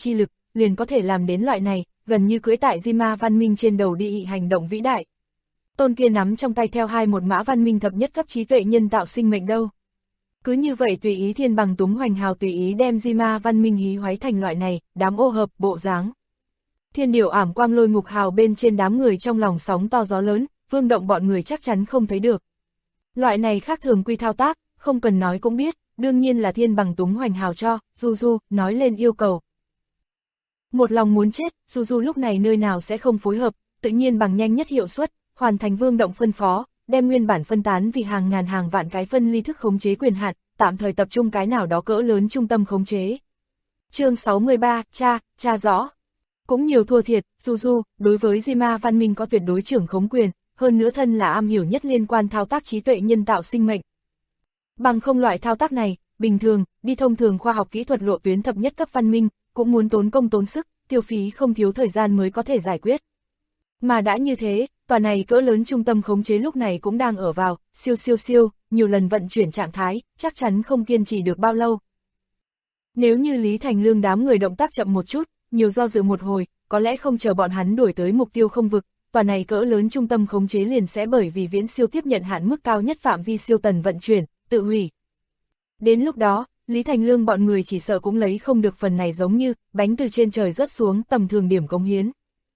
liền có thể làm đến loại này, gần như cưỡi tại Di-ma văn minh trên đầu đi hành động vĩ đại. Tôn kia nắm trong tay theo một mã văn minh thập nhất cấp trí tuệ nhân tạo sinh mệnh đâu. Cứ như vậy tùy ý thiên bằng túng hoành hào tùy ý đem Di-ma văn minh hí hoáy thành loại này, đám ô hợp, bộ dáng. Thiên điều ảm quang lôi ngục hào bên trên đám người trong lòng sóng to gió lớn, Vương Động bọn người chắc chắn không thấy được. Loại này khác thường quy thao tác, không cần nói cũng biết, đương nhiên là thiên bằng túng hoành hào cho, Du nói lên yêu cầu. Một lòng muốn chết, Du lúc này nơi nào sẽ không phối hợp, tự nhiên bằng nhanh nhất hiệu suất, hoàn thành Vương Động phân phó, đem nguyên bản phân tán vì hàng ngàn hàng vạn cái phân ly thức khống chế quyền hạn, tạm thời tập trung cái nào đó cỡ lớn trung tâm khống chế. Chương 63, cha rõ. Cũng nhiều thua thiệt, Du đối với Di-ma văn minh có tuyệt đối trưởng khống quyền, hơn nữa thân là am hiểu nhất liên quan thao tác trí tuệ nhân tạo sinh mệnh. Bằng không loại thao tác này, bình thường, đi thông thường khoa học kỹ thuật lộ tuyến thập nhất cấp văn minh, cũng muốn tốn công tốn sức, tiêu phí không thiếu thời gian mới có thể giải quyết. Mà đã như thế, tòa này cỡ lớn trung tâm khống chế lúc này cũng đang ở vào, siêu, nhiều lần vận chuyển trạng thái, chắc chắn không kiên trì được bao lâu. Nếu như Lý Thành Lương đám người động tác chậm một chút, nhiều do dự một hồi, có lẽ không chờ bọn hắn đuổi tới mục tiêu không vực, tòa này cỡ lớn trung tâm khống chế liền sẽ bởi vì viễn siêu tiếp nhận hạn mức cao nhất phạm vi siêu tần vận chuyển, tự hủy. Đến lúc đó, Lý Thành Lương bọn người chỉ sợ cũng lấy không được phần này giống như bánh từ trên trời rớt xuống tầm thường điểm cống hiến.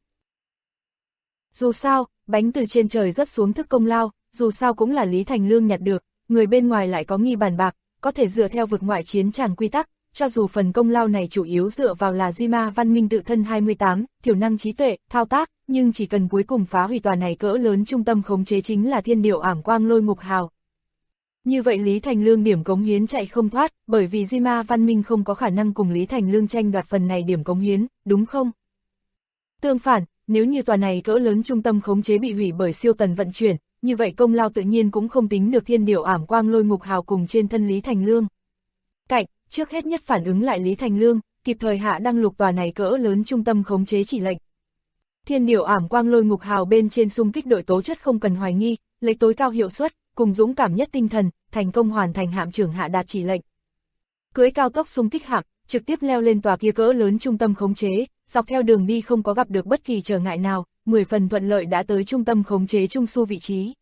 Dù sao, bánh từ trên trời rớt xuống thức công lao, dù sao cũng là Lý Thành Lương nhặt được, người bên ngoài lại có nghi bàn bạc, có thể dựa theo vực ngoại chiến tràng quy tắc, cho dù phần công lao này chủ yếu dựa vào là Di-ma văn minh tự thân 28, thiểu năng trí tuệ, thao tác, nhưng chỉ cần cuối cùng phá hủy tòa này cỡ lớn trung tâm khống chế chính là thiên điều ảm quang lôi ngục hào. Như vậy Lý Thành Lương điểm cống hiến chạy không thoát, bởi vì Di-ma văn minh không có khả năng cùng Lý Thành Lương tranh đoạt phần này điểm cống hiến, đúng không? Tương phản, nếu như tòa này cỡ lớn trung tâm khống chế bị hủy bởi siêu tần vận chuyển, như vậy công lao tự nhiên cũng không tính được thiên điều ảm quang lôi ngục hào cùng trên thân Lý Thành Lương. Trước hết nhất phản ứng lại Lý Thành Lương, kịp thời hạ đăng lục tòa này cỡ lớn trung tâm khống chế chỉ lệnh. Thiên điều ảm quang lôi ngục hào bên trên xung kích đội tố chất không cần hoài nghi, lấy tối cao hiệu suất, cùng dũng cảm nhất tinh thần, thành công hoàn thành hạm trưởng hạ đạt chỉ lệnh. Cưỡi cao tốc xung kích hạm, trực tiếp leo lên tòa kia cỡ lớn trung tâm khống chế, dọc theo đường đi không có gặp được bất kỳ trở ngại nào, 10 phần thuận lợi đã tới trung tâm khống chế trung su vị trí.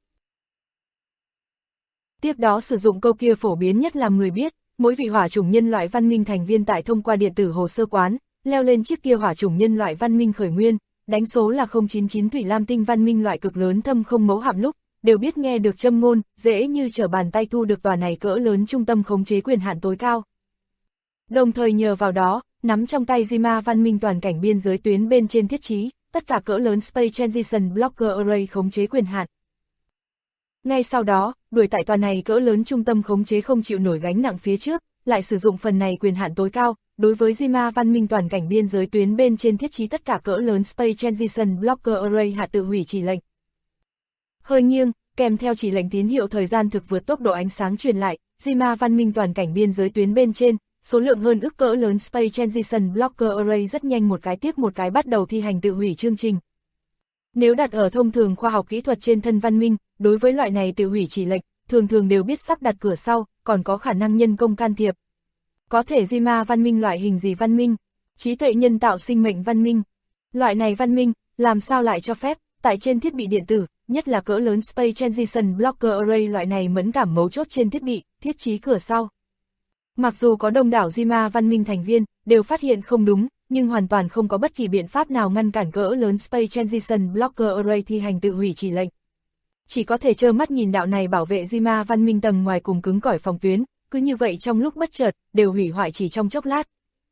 Tiếp đó sử dụng câu kia phổ biến nhất làm người biết, mỗi vị hỏa chủng nhân loại văn minh thành viên tại thông qua điện tử hồ sơ quán, leo lên chiếc kia hỏa chủng nhân loại văn minh khởi nguyên, đánh số là 099 Thủy Lam tinh văn minh loại cực lớn thâm không mẫu hạm lúc, đều biết nghe được châm ngôn, dễ như trở bàn tay thu được tòa này cỡ lớn trung tâm khống chế quyền hạn tối cao. Đồng thời nhờ vào đó, nắm trong tay Di-ma văn minh toàn cảnh biên giới tuyến bên trên thiết trí, tất cả cỡ lớn Space Transition Blocker Array khống chế quyền hạn. Ngay sau đó, đuổi tại tòa này cỡ lớn trung tâm khống chế không chịu nổi gánh nặng phía trước, lại sử dụng phần này quyền hạn tối cao, đối với Di-ma văn minh toàn cảnh biên giới tuyến bên trên thiết trí tất cả cỡ lớn Space Transition Blocker Array hạ tự hủy chỉ lệnh. Hơi nghiêng, kèm theo chỉ lệnh tín hiệu thời gian thực vượt tốc độ ánh sáng truyền lại, Di-ma văn minh toàn cảnh biên giới tuyến bên trên, số lượng hơn ức cỡ lớn Space Transition Blocker Array rất nhanh một cái tiếp một cái bắt đầu thi hành tự hủy chương trình. Nếu đặt ở thông thường khoa học kỹ thuật trên thân văn minh, đối với loại này tự hủy chỉ lệnh, thường đều biết sắp đặt cửa sau, còn có khả năng nhân công can thiệp. Có thể Di-ma văn minh loại hình gì văn minh? Trí tuệ nhân tạo sinh mệnh văn minh. Loại này văn minh, làm sao lại cho phép, tại trên thiết bị điện tử, nhất là cỡ lớn Space Transition Blocker Array loại này mẫn cảm mấu chốt trên thiết bị, thiết trí cửa sau. Mặc dù có đông đảo Di-ma văn minh thành viên, đều phát hiện không đúng, nhưng hoàn toàn không có bất kỳ biện pháp nào ngăn cản cỡ lớn Space Transition Blocker Array thi hành tự hủy chỉ lệnh. Chỉ có thể trơ mắt nhìn đạo này bảo vệ Di-ma văn minh tầng ngoài cùng cứng cỏi phòng tuyến, cứ như vậy trong lúc bất chợt, đều hủy hoại chỉ trong chốc lát.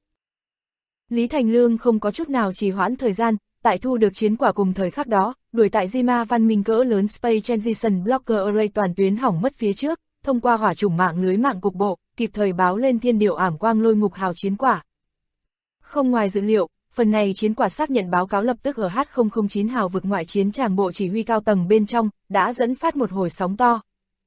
Lý Thành Lương không có chút nào trì hoãn thời gian, tại thu được chiến quả cùng thời khắc đó, đuổi tại Di-ma văn minh cỡ lớn Space Transition Blocker Array toàn tuyến hỏng mất phía trước, thông qua hỏa chủng mạng lưới mạng cục bộ, kịp thời báo lên thiên điều ảm quang lôi ngục hào chiến quả. Không ngoài dự liệu, phần này chiến quả xác nhận báo cáo lập tức ở H009 hào vực ngoại chiến tràng bộ chỉ huy cao tầng bên trong, đã dẫn phát một hồi sóng to.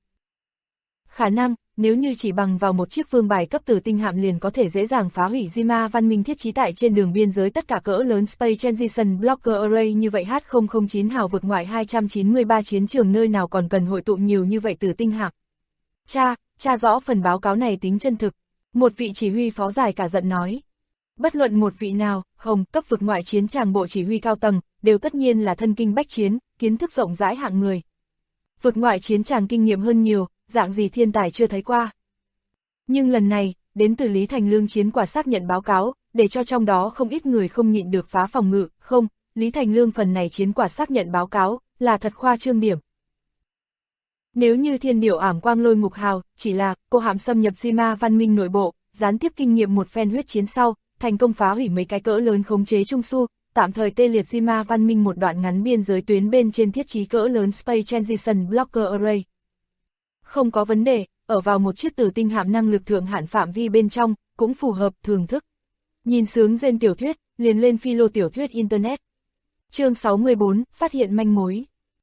Khả năng, nếu như chỉ bằng vào một chiếc vương bài cấp tử tinh hạm liền có thể dễ dàng phá hủy Di-ma văn minh thiết trí tại trên đường biên giới tất cả cỡ lớn Space Transition Blocker Array như vậy H009 hào vực ngoại 293 chiến trường nơi nào còn cần hội tụ nhiều như vậy tử tinh hạm. Cha rõ phần báo cáo này tính chân thực. Một vị chỉ huy phó dài cả giận nói. Bất luận một vị nào, hồng cấp vực ngoại chiến tràng bộ chỉ huy cao tầng, đều tất nhiên là thân kinh bách chiến, kiến thức rộng rãi hạng người. Vực ngoại chiến tràng kinh nghiệm hơn nhiều, dạng gì thiên tài chưa thấy qua. Nhưng lần này, đến từ Lý Thành Lương chiến quả xác nhận báo cáo, để cho trong đó không ít người không nhịn được phá phòng ngự, không, Lý Thành Lương phần này chiến quả xác nhận báo cáo, là thật khoa trương điểm. Nếu như thiên điểu ảm quang lôi ngục hào, chỉ là cô hạm xâm nhập Di-ma văn minh nội bộ, gián tiếp kinh nghiệm một phen huyết chiến sau, thành công phá hủy mấy cái cỡ lớn khống chế trung su, tạm thời tê liệt Di-ma văn minh một đoạn ngắn biên giới tuyến bên trên thiết trí cỡ lớn Space Transition Blocker Array. Không có vấn đề, ở vào một chiếc tử tinh hạm năng lực thượng hạn phạm vi bên trong, cũng phù hợp thường thức. Nhìn sướng trên tiểu thuyết, liền lên philo tiểu thuyết Internet. Chương 64, phát hiện manh mối.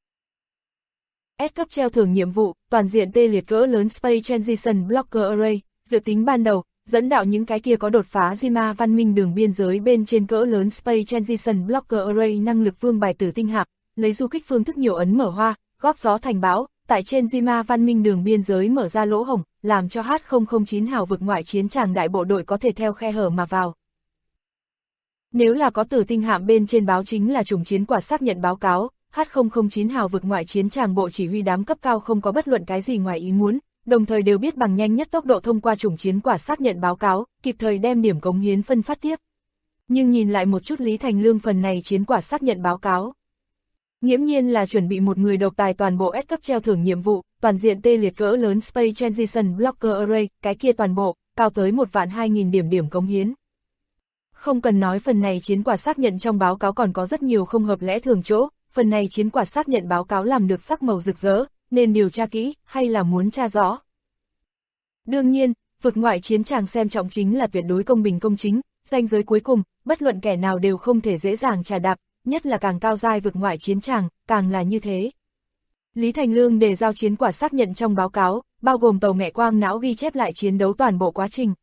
S cấp treo thưởng nhiệm vụ, toàn diện tê liệt cỡ lớn Space Transition Blocker Array, dự tính ban đầu, dẫn đạo những cái kia có đột phá Di-ma văn minh đường biên giới bên trên cỡ lớn Space Transition Blocker Array năng lực vương bài tử tinh hạp, lấy du kích phương thức nhiều ấn mở hoa, góp gió thành bão, tại trên Di-ma văn minh đường biên giới mở ra lỗ hổng, làm cho H009 hào vực ngoại chiến tràng đại bộ đội có thể theo khe hở mà vào. Nếu là có tử tinh hạm bên trên báo chính là chủng chiến quả xác nhận báo cáo, H009 hào vực ngoại chiến tràng bộ chỉ huy đám cấp cao không có bất luận cái gì ngoài ý muốn, đồng thời đều biết bằng nhanh nhất tốc độ thông qua chủng chiến quả xác nhận báo cáo, kịp thời đem điểm cống hiến phân phát tiếp. Nhưng nhìn lại một chút Lý Thành Lương phần này chiến quả xác nhận báo cáo. Nghiễm nhiên là chuẩn bị một người độc tài toàn bộ S cấp treo thưởng nhiệm vụ, toàn diện tê liệt cỡ lớn Space Transition Blocker Array, cái kia toàn bộ, cao tới 1.200.000 điểm cống hiến. Không cần nói phần này chiến quả xác nhận trong báo cáo còn có rất nhiều không hợp lẽ thường chỗ, phần này chiến quả xác nhận báo cáo làm được sắc màu rực rỡ, nên điều tra kỹ, hay là muốn tra rõ. Đương nhiên, vực ngoại chiến tràng xem trọng chính là tuyệt đối công bình công chính, ranh giới cuối cùng, bất luận kẻ nào đều không thể dễ dàng trà đạp, nhất là càng cao giai vực ngoại chiến tràng, càng là như thế. Lý Thành Lương đề giao chiến quả xác nhận trong báo cáo, bao gồm tàu mẹ quang não ghi chép lại chiến đấu toàn bộ quá trình.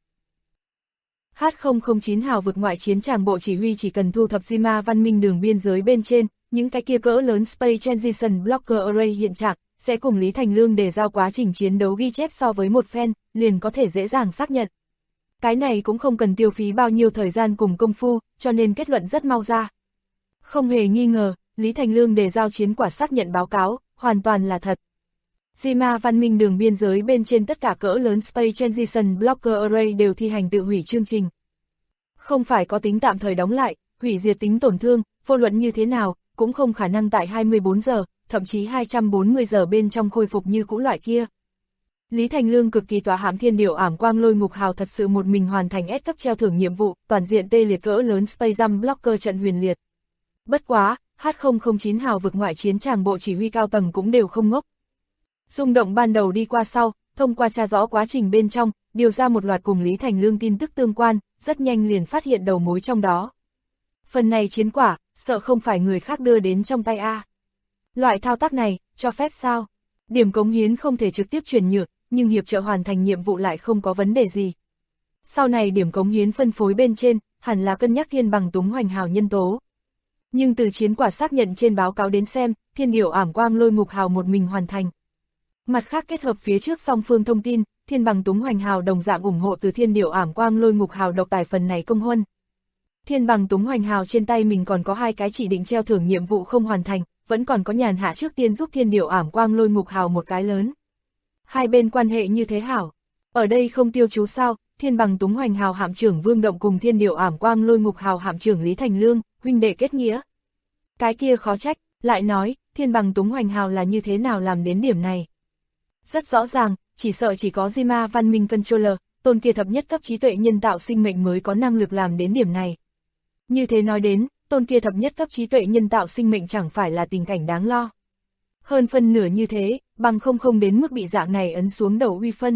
H009 hào vực ngoại chiến tràng bộ chỉ huy chỉ cần thu thập Di-ma văn minh đường biên giới bên trên, những cái kia cỡ lớn Space Transition Blocker Array hiện trạng, sẽ cùng Lý Thành Lương đề giao quá trình chiến đấu ghi chép so với một phen, liền có thể dễ dàng xác nhận. Cái này cũng không cần tiêu phí bao nhiêu thời gian cùng công phu, cho nên kết luận rất mau ra. Không hề nghi ngờ, Lý Thành Lương đề giao chiến quả xác nhận báo cáo, hoàn toàn là thật. Di-ma văn minh đường biên giới bên trên tất cả cỡ lớn Space Transition Blocker Array đều thi hành tự hủy chương trình. Không phải có tính tạm thời đóng lại, hủy diệt tính tổn thương, vô luận như thế nào, cũng không khả năng tại 24 giờ, thậm chí 240 giờ bên trong khôi phục như cũ loại kia. Lý Thành Lương cực kỳ tỏa hãm thiên điểu ảm quang lôi ngục hào thật sự một mình hoàn thành S cấp treo thưởng nhiệm vụ, toàn diện tê liệt cỡ lớn Space Jam Blocker trận huyền liệt. Bất quá, H009 hào vực ngoại chiến tràng bộ chỉ huy cao tầng cũng đều không ngốc. Rung động ban đầu đi qua sau, thông qua tra rõ quá trình bên trong, điều ra một loạt cùng Lý Thành Lương tin tức tương quan, rất nhanh liền phát hiện đầu mối trong đó. Phần này chiến quả, sợ không phải người khác đưa đến trong tay A. Loại thao tác này, cho phép sao? Điểm cống hiến không thể trực tiếp truyền nhượng, nhưng hiệp trợ hoàn thành nhiệm vụ lại không có vấn đề gì. Sau này điểm cống hiến phân phối bên trên, hẳn là cân nhắc thiên bằng túng hoành hào nhân tố. Nhưng từ chiến quả xác nhận trên báo cáo đến xem, thiên điểu ảm quang lôi ngục hào một mình hoàn thành. Mặt khác kết hợp phía trước song phương thông tin, thiên bằng túng hoành hào đồng dạng ủng hộ từ thiên điểu ảm quang lôi ngục hào độc tài phần này công huân. Thiên bằng túng hoành hào trên tay mình còn có 2 cái chỉ định treo thưởng nhiệm vụ không hoàn thành, vẫn còn có nhàn hạ trước tiên giúp thiên điểu ảm quang lôi ngục hào một cái lớn. Hai bên quan hệ như thế hảo. Ở đây không tiêu chú sao, thiên bằng túng hoành hào hạm trưởng Vương Động cùng thiên điểu ảm quang lôi ngục hào hạm trưởng Lý Thành Lương, huynh đệ kết nghĩa. Cái kia khó trách, lại nói, thiên bằng túng hoành hào là như thế nào làm đến điểm này. Rất rõ ràng, chỉ sợ chỉ có Di-ma văn minh controller, tôn kia thập nhất cấp trí tuệ nhân tạo sinh mệnh mới có năng lực làm đến điểm này. Như thế nói đến, tôn kia thập nhất cấp trí tuệ nhân tạo sinh mệnh chẳng phải là tình cảnh đáng lo. Hơn phân nửa như thế, bằng không đến mức bị dạng này ấn xuống đầu uy phân.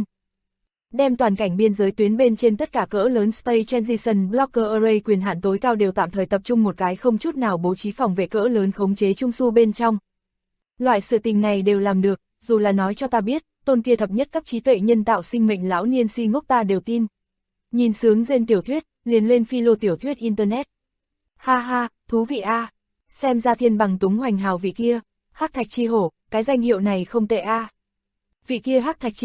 Đem toàn cảnh biên giới tuyến bên trên tất cả cỡ lớn Space Transition Blocker Array quyền hạn tối cao đều tạm thời tập trung một cái không chút nào bố trí phòng vệ cỡ lớn khống chế trung su bên trong. Loại sự tình này đều làm được, dù là nói cho ta biết, tôn kia thập nhất cấp trí tuệ nhân tạo sinh mệnh lão niên si ngốc ta đều tin. Nhìn sướng trên tiểu thuyết, liền lên philo tiểu thuyết Internet. Ha ha, thú vị a. Xem ra thiên bằng túng hoành hào vị kia, Hắc Thạch Chi Hổ, cái danh hiệu này không tệ a. Vị kia Hắc Thạch Chi Hổ,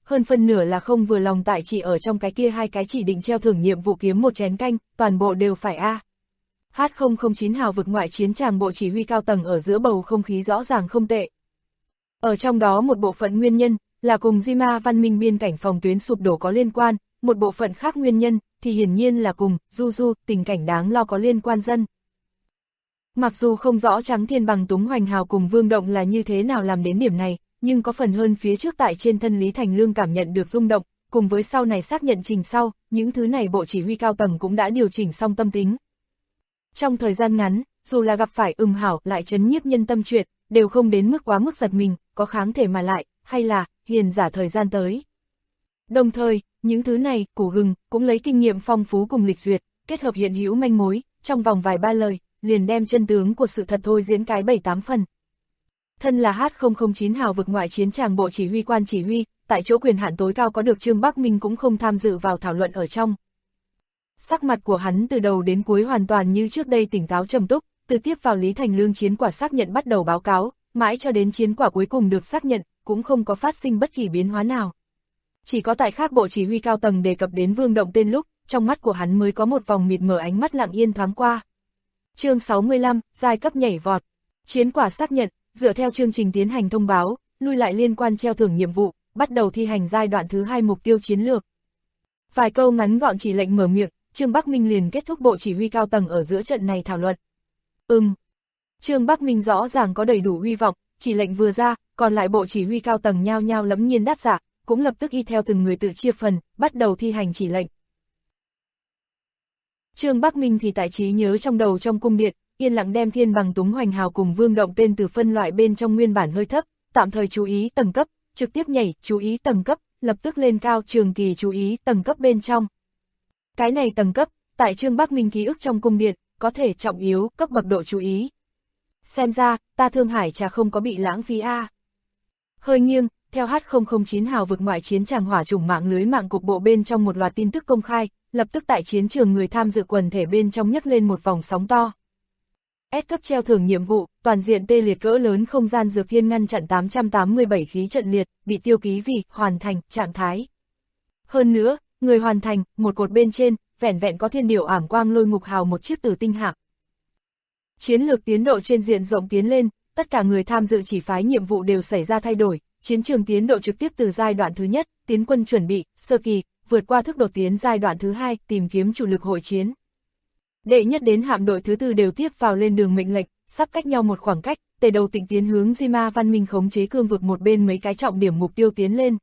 hơn phân nửa là không vừa lòng tại chỉ ở trong cái kia hai cái chỉ định treo thưởng nhiệm vụ kiếm một chén canh, toàn bộ đều phải a. H009 hào vực ngoại chiến tràng bộ chỉ huy cao tầng ở giữa bầu không khí rõ ràng không tệ. Ở trong đó một bộ phận nguyên nhân là cùng Jima văn minh biên cảnh phòng tuyến sụp đổ có liên quan, một bộ phận khác nguyên nhân thì hiển nhiên là cùng Juju tình cảnh đáng lo có liên quan dân. Mặc dù không rõ Trắng Thiên Bằng Túng Hoành Hào cùng Vương Động là như thế nào làm đến điểm này, nhưng có phần hơn phía trước tại trên thân Lý Thành Lương cảm nhận được rung động, cùng với sau này xác nhận trình sau, những thứ này bộ chỉ huy cao tầng cũng đã điều chỉnh xong tâm tính. Trong thời gian ngắn, dù là gặp phải hảo lại chấn nhiếp nhân tâm chuyện, đều không đến mức quá mức giật mình, có kháng thể mà lại, hay là hiền giả thời gian tới. Đồng thời, những thứ này, Củ Gừng, cũng lấy kinh nghiệm phong phú cùng lịch duyệt, kết hợp hiện hữu manh mối, trong vòng vài ba lời, liền đem chân tướng của sự thật thôi diễn cái 7-8 phần. Thân là H009 hào vực ngoại chiến tràng bộ chỉ huy quan chỉ huy, tại chỗ quyền hạn tối cao có được Trương Bắc Minh cũng không tham dự vào thảo luận ở trong. Sắc mặt của hắn từ đầu đến cuối hoàn toàn như trước đây tỉnh táo trầm túc, từ tiếp vào Lý Thành Lương chiến quả xác nhận bắt đầu báo cáo, mãi cho đến chiến quả cuối cùng được xác nhận, cũng không có phát sinh bất kỳ biến hóa nào. Chỉ có tại khác bộ chỉ huy cao tầng đề cập đến Vương Động tên lúc, trong mắt của hắn mới có một vòng mịt mờ ánh mắt lặng yên thoáng qua. Chương 65, giai cấp nhảy vọt. Chiến quả xác nhận, dựa theo chương trình tiến hành thông báo, lui lại liên quan treo thưởng nhiệm vụ, bắt đầu thi hành giai đoạn thứ 2 mục tiêu chiến lược. Vài câu ngắn gọn chỉ lệnh mở miệng, Trương Bắc Minh liền kết thúc bộ chỉ huy cao tầng ở giữa trận này thảo luận. Trương Bắc Minh rõ ràng có đầy đủ hy vọng, chỉ lệnh vừa ra, còn lại bộ chỉ huy cao tầng nhao nhao lẫm nhiên đáp dạ, cũng lập tức y theo từng người tự chia phần, bắt đầu thi hành chỉ lệnh. Trương Bắc Minh thì tại trí nhớ trong đầu trong cung điện, yên lặng đem Thiên Bằng Túng Hoành Hào cùng Vương Động tên từ phân loại bên trong nguyên bản hơi thấp, tạm thời chú ý tầng cấp, trực tiếp nhảy chú ý tầng cấp, lập tức lên cao trường kỳ chú ý tầng cấp bên trong. Cái này tầng cấp, tại Trương Bắc Minh ký ức trong cung điện, có thể trọng yếu cấp bậc độ chú ý. Xem ra, ta Thương Hải trà không có bị lãng phí a. Hơi nghiêng, theo H009 hào vực ngoại chiến tràng hỏa chủng mạng lưới mạng cục bộ bên trong một loạt tin tức công khai, lập tức tại chiến trường người tham dự quần thể bên trong nhấc lên một vòng sóng to. S cấp treo thưởng nhiệm vụ, toàn diện tê liệt cỡ lớn không gian dược thiên ngăn chặn 887 khí trận liệt, bị tiêu ký vì hoàn thành trạng thái. Hơn nữa, người hoàn thành, một cột bên trên, vẻn vẹn có Thiên Điểu Ảm Quang Lôi Ngục Hào một chiếc tử tinh hạm. Chiến lược tiến độ trên diện rộng tiến lên, tất cả người tham dự chỉ phái nhiệm vụ đều xảy ra thay đổi, chiến trường tiến độ trực tiếp từ giai đoạn thứ nhất, tiến quân chuẩn bị, sơ kỳ, vượt qua thức đột tiến giai đoạn thứ hai, tìm kiếm chủ lực hội chiến. Đệ nhất đến hạm đội thứ tư đều tiếp vào lên đường mệnh lệnh, sắp cách nhau một khoảng cách, tề đầu tịnh tiến hướng Jima văn minh khống chế cương vực một bên mấy cái trọng điểm mục tiêu tiến lên.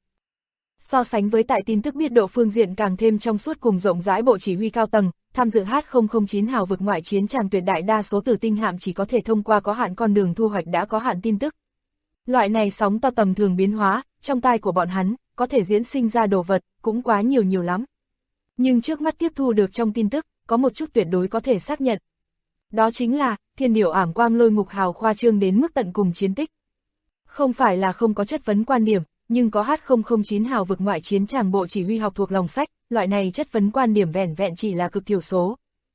So sánh với tại tin tức biết độ phương diện càng thêm trong suốt cùng rộng rãi bộ chỉ huy cao tầng, tham dự H009 hào vực ngoại chiến tràng tuyệt đại đa số tử tinh hạm chỉ có thể thông qua có hạn con đường thu hoạch đã có hạn tin tức. Loại này sóng to tầm thường biến hóa, trong tai của bọn hắn, có thể diễn sinh ra đồ vật, cũng quá nhiều lắm. Nhưng trước mắt tiếp thu được trong tin tức, có một chút tuyệt đối có thể xác nhận. Đó chính là, Thiên Điểu Ảm Quang Lôi Ngục Hào khoa trương đến mức tận cùng chiến tích. Không phải là không có chất vấn quan điểm, nhưng có H009 hào vực ngoại chiến tràng bộ chỉ huy học thuộc lòng sách, loại này chất vấn quan điểm vẻn vẹn chỉ là cực thiểu số.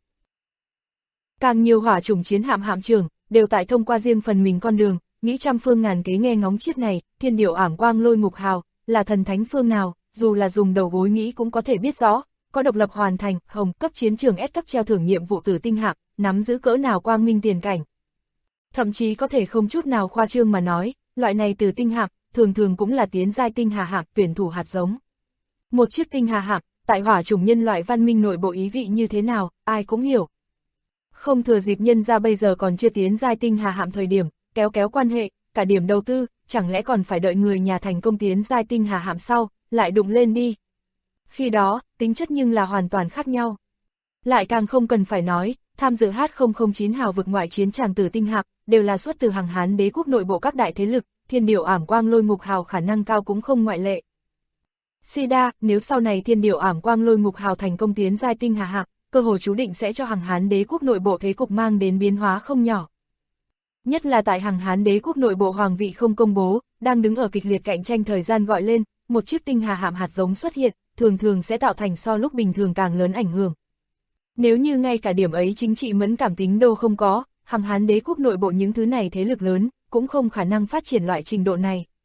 Càng nhiều hỏa chủng chiến hạm trưởng, đều tại thông qua riêng phần mình con đường, nghĩ trăm phương ngàn kế nghe ngóng chiếc này, Thiên Điểu Ảm Quang Lôi Ngục Hào, là thần thánh phương nào, dù là dùng đầu gối nghĩ cũng có thể biết rõ, có độc lập hoàn thành, hồng cấp chiến trường S cấp treo thưởng nhiệm vụ tử tinh hạm, nắm giữ cỡ nào quang minh tiền cảnh. Thậm chí có thể không chút nào khoa trương mà nói, loại này tử tinh hạm, thường thường cũng là tiến giai tinh hà hạm tuyển thủ hạt giống. Một chiếc tinh hà hạm, tại hỏa chủng nhân loại văn minh nội bộ ý vị như thế nào, ai cũng hiểu. Không thừa dịp nhân ra bây giờ còn chưa tiến giai tinh hà hạm thời điểm, kéo quan hệ, cả điểm đầu tư, chẳng lẽ còn phải đợi người nhà thành công tiến giai tinh hà hạm sau, lại đụng lên đi. Khi đó, tính chất nhưng là hoàn toàn khác nhau. Lại càng không cần phải nói, tham dự H009 hào vực ngoại chiến tràng tử tinh hạm, đều là xuất từ Hằng Hán đế quốc nội bộ các đại thế lực, Thiên Điểu Ảm Quang Lôi Ngục Hào khả năng cao cũng không ngoại lệ. Sida, nếu sau này Thiên Điểu Ảm Quang Lôi Ngục Hào thành công tiến giai tinh hà hạm, cơ hội chú định sẽ cho Hằng Hán đế quốc nội bộ thế cục mang đến biến hóa không nhỏ. Nhất là tại Hằng Hán đế quốc nội bộ hoàng vị không công bố, đang đứng ở kịch liệt cạnh tranh thời gian gọi lên, một chiếc tinh hà hạm hạt giống xuất hiện, thường sẽ tạo thành so lúc bình thường càng lớn ảnh hưởng. Nếu như ngay cả điểm ấy chính trị mẫn cảm tính đô không có, Hằng Hán đế quốc nội bộ những thứ này thế lực lớn, cũng không khả năng phát triển loại trình độ này.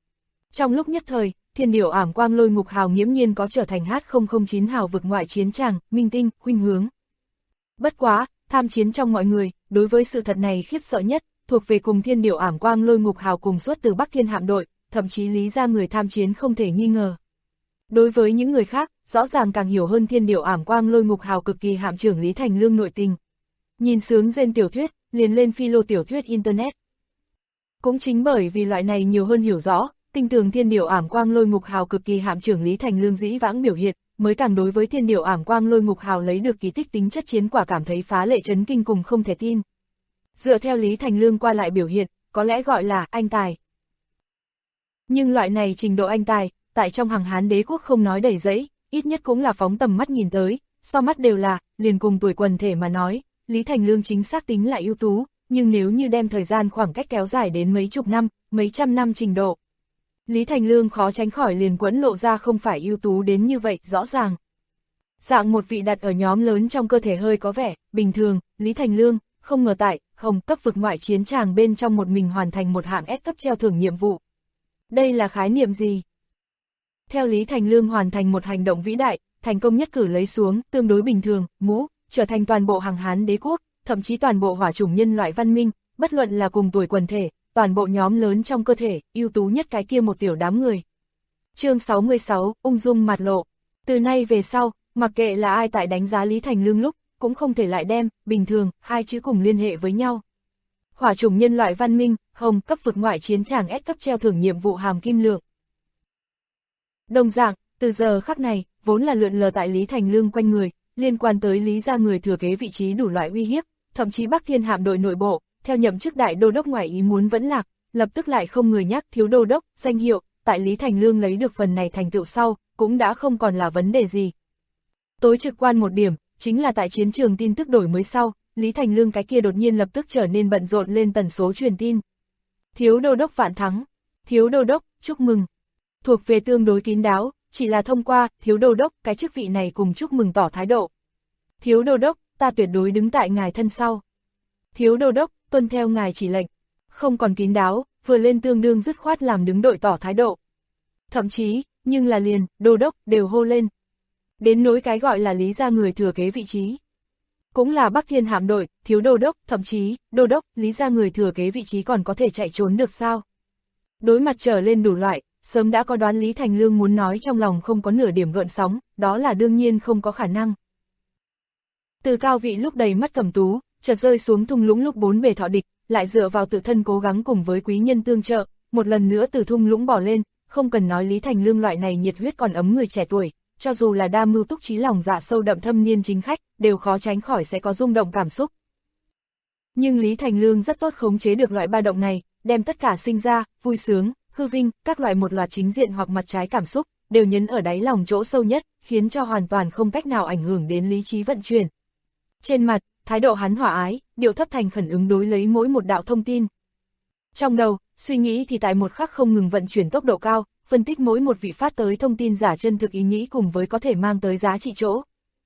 Trong lúc nhất thời, thiên điểu ảm quang lôi ngục hào nghiễm nhiên có trở thành H009 hào vực ngoại chiến tràng, minh tinh, khuynh hướng. Bất quá, tham chiến trong mọi người, đối với sự thật này khiếp sợ nhất, thuộc về cùng thiên điểu ảm quang lôi ngục hào cùng xuất từ Bắc Thiên hạm đội, thậm chí lý ra người tham chiến không thể nghi ngờ. Đối với những người khác, rõ ràng càng hiểu hơn thiên điểu ảm quang lôi ngục hào cực kỳ hạm trưởng Lý Thành Lương nội tình. Nhìn sướng trên tiểu thuyết, liền lên philo tiểu thuyết Internet. Cũng chính bởi vì loại này nhiều hơn hiểu rõ, tinh tường thiên điểu ảm quang lôi ngục hào cực kỳ hạm trưởng Lý Thành Lương dĩ vãng biểu hiện, mới càng đối với thiên điểu ảm quang lôi ngục hào lấy được kỳ tích tính chất chiến quả cảm thấy phá lệ chấn kinh cùng không thể tin. Dựa theo Lý Thành Lương qua lại biểu hiện, có lẽ gọi là anh tài. Nhưng loại này trình độ anh tài, tại trong hàng Hán đế quốc không nói đầy dẫy, ít nhất cũng là phóng tầm mắt nhìn tới, so mắt đều là, liền cùng tuổi quần thể mà nói, Lý Thành Lương chính xác tính là ưu tú, nhưng nếu như đem thời gian khoảng cách kéo dài đến mấy chục năm, mấy trăm năm trình độ, Lý Thành Lương khó tránh khỏi liền quẫn lộ ra không phải ưu tú đến như vậy, rõ ràng. Dạng một vị đặt ở nhóm lớn trong cơ thể hơi có vẻ, bình thường, Lý Thành Lương, không ngờ tại, hồng cấp vực ngoại chiến tràng bên trong một mình hoàn thành một hạng S cấp treo thưởng nhiệm vụ. Đây là khái niệm gì? Theo Lý Thành Lương hoàn thành một hành động vĩ đại, thành công nhất cử lấy xuống, tương đối bình thường, mũ, trở thành toàn bộ hàng Hán đế quốc, thậm chí toàn bộ hỏa chủng nhân loại văn minh, bất luận là cùng tuổi quần thể, toàn bộ nhóm lớn trong cơ thể, ưu tú nhất cái kia một tiểu đám người. Chương 66, ung dung mặt lộ. Từ nay về sau, mặc kệ là ai tại đánh giá Lý Thành Lương lúc, cũng không thể lại đem, bình thường, hai chữ cùng liên hệ với nhau. Hỏa chủng nhân loại văn minh, hồng cấp vực ngoại chiến tràng S cấp treo thưởng nhiệm vụ hàm kim lượng. Đồng dạng, từ giờ khắc này, vốn là lượn lờ tại Lý Thành Lương quanh người, liên quan tới Lý gia người thừa kế vị trí đủ loại uy hiếp, thậm chí Bắc Thiên hạm đội nội bộ, theo nhậm chức đại đô đốc ngoài ý muốn vẫn lạc, lập tức lại không người nhắc thiếu đô đốc, danh hiệu, tại Lý Thành Lương lấy được phần này thành tựu sau, cũng đã không còn là vấn đề gì. Tối trực quan một điểm, chính là tại chiến trường tin tức đổi mới sau, Lý Thành Lương cái kia đột nhiên lập tức trở nên bận rộn lên tần số truyền tin. Thiếu đô đốc vạn thắng, thiếu đô đốc, chúc mừng. Thuộc về tương đối kín đáo, chỉ là thông qua thiếu đô đốc cái chức vị này cùng chúc mừng tỏ thái độ. Thiếu đô đốc, ta tuyệt đối đứng tại ngài thân sau. Thiếu đô đốc, tuân theo ngài chỉ lệnh. Không còn kín đáo, vừa lên tương đương dứt khoát làm đứng đội tỏ thái độ. Thậm chí, nhưng là liền, đô đốc, đều hô lên. Đến nỗi cái gọi là Lý gia người thừa kế vị trí. Cũng là Bắc Thiên hạm đội, thiếu đô đốc, thậm chí, đô đốc, Lý gia người thừa kế vị trí còn có thể chạy trốn được sao? Đối mặt trở lên đủ loại, sớm đã có đoán Lý Thành Lương muốn nói trong lòng không có nửa điểm gợn sóng, đó là đương nhiên không có khả năng. Từ cao vị lúc đầy mắt cầm tú, chợt rơi xuống thung lũng lúc bốn bề thọ địch, lại dựa vào tự thân cố gắng cùng với quý nhân tương trợ, một lần nữa từ thung lũng bỏ lên, không cần nói Lý Thành Lương loại này nhiệt huyết còn ấm người trẻ tuổi, cho dù là đa mưu túc trí lòng dạ sâu đậm thâm niên chính khách, đều khó tránh khỏi sẽ có rung động cảm xúc. Nhưng Lý Thành Lương rất tốt khống chế được loại ba động này, đem tất cả sinh ra, vui sướng, hư vinh, các loại một loạt chính diện hoặc mặt trái cảm xúc, đều nhấn ở đáy lòng chỗ sâu nhất, khiến cho hoàn toàn không cách nào ảnh hưởng đến lý trí vận chuyển. Trên mặt, thái độ hắn hòa ái, điệu thấp thành khẩn ứng đối lấy mỗi một đạo thông tin. Trong đầu, suy nghĩ thì tại một khắc không ngừng vận chuyển tốc độ cao, phân tích mỗi một vị phát tới thông tin giả chân thực ý nghĩ cùng với có thể mang tới giá trị chỗ.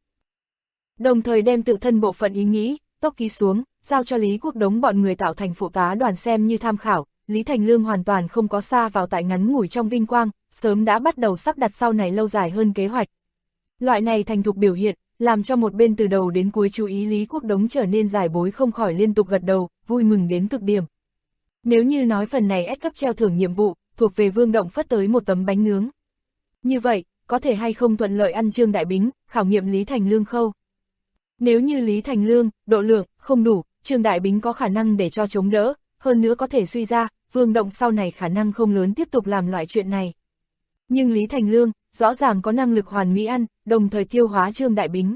Đồng thời đem tự thân bộ phận ý nghĩ, tốc ký xuống, giao cho Lý Quốc Đống bọn người tạo thành phụ tá đoàn xem như tham khảo. Lý Thành Lương hoàn toàn không có xa vào tại ngắn ngủi trong vinh quang, sớm đã bắt đầu sắp đặt sau này lâu dài hơn kế hoạch. Loại này thành thục biểu hiện, làm cho một bên từ đầu đến cuối chú ý Lý Quốc Đống trở nên giải bối không khỏi liên tục gật đầu, vui mừng đến cực điểm. Nếu như nói phần này S cấp treo thưởng nhiệm vụ, thuộc về Vương Động phất tới một tấm bánh nướng. Như vậy, có thể hay không thuận lợi ăn Trương Đại Bính, khảo nghiệm Lý Thành Lương khâu. Nếu như Lý Thành Lương, độ lượng, không đủ, Trương Đại Bính có khả năng để cho chống đỡ, hơn nữa có thể suy ra, Vương Động sau này khả năng không lớn tiếp tục làm loại chuyện này. Nhưng Lý Thành Lương, rõ ràng có năng lực hoàn mỹ ăn, đồng thời tiêu hóa Trương Đại Bính.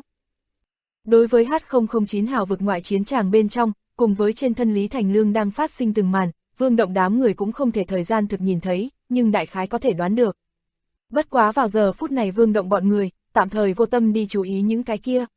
Đối với H009 hào vực ngoại chiến tràng bên trong, cùng với trên thân Lý Thành Lương đang phát sinh từng màn, Vương Động đám người cũng không thể thời gian thực nhìn thấy, nhưng đại khái có thể đoán được. Bất quá vào giờ phút này Vương Động bọn người, tạm thời vô tâm đi chú ý những cái kia.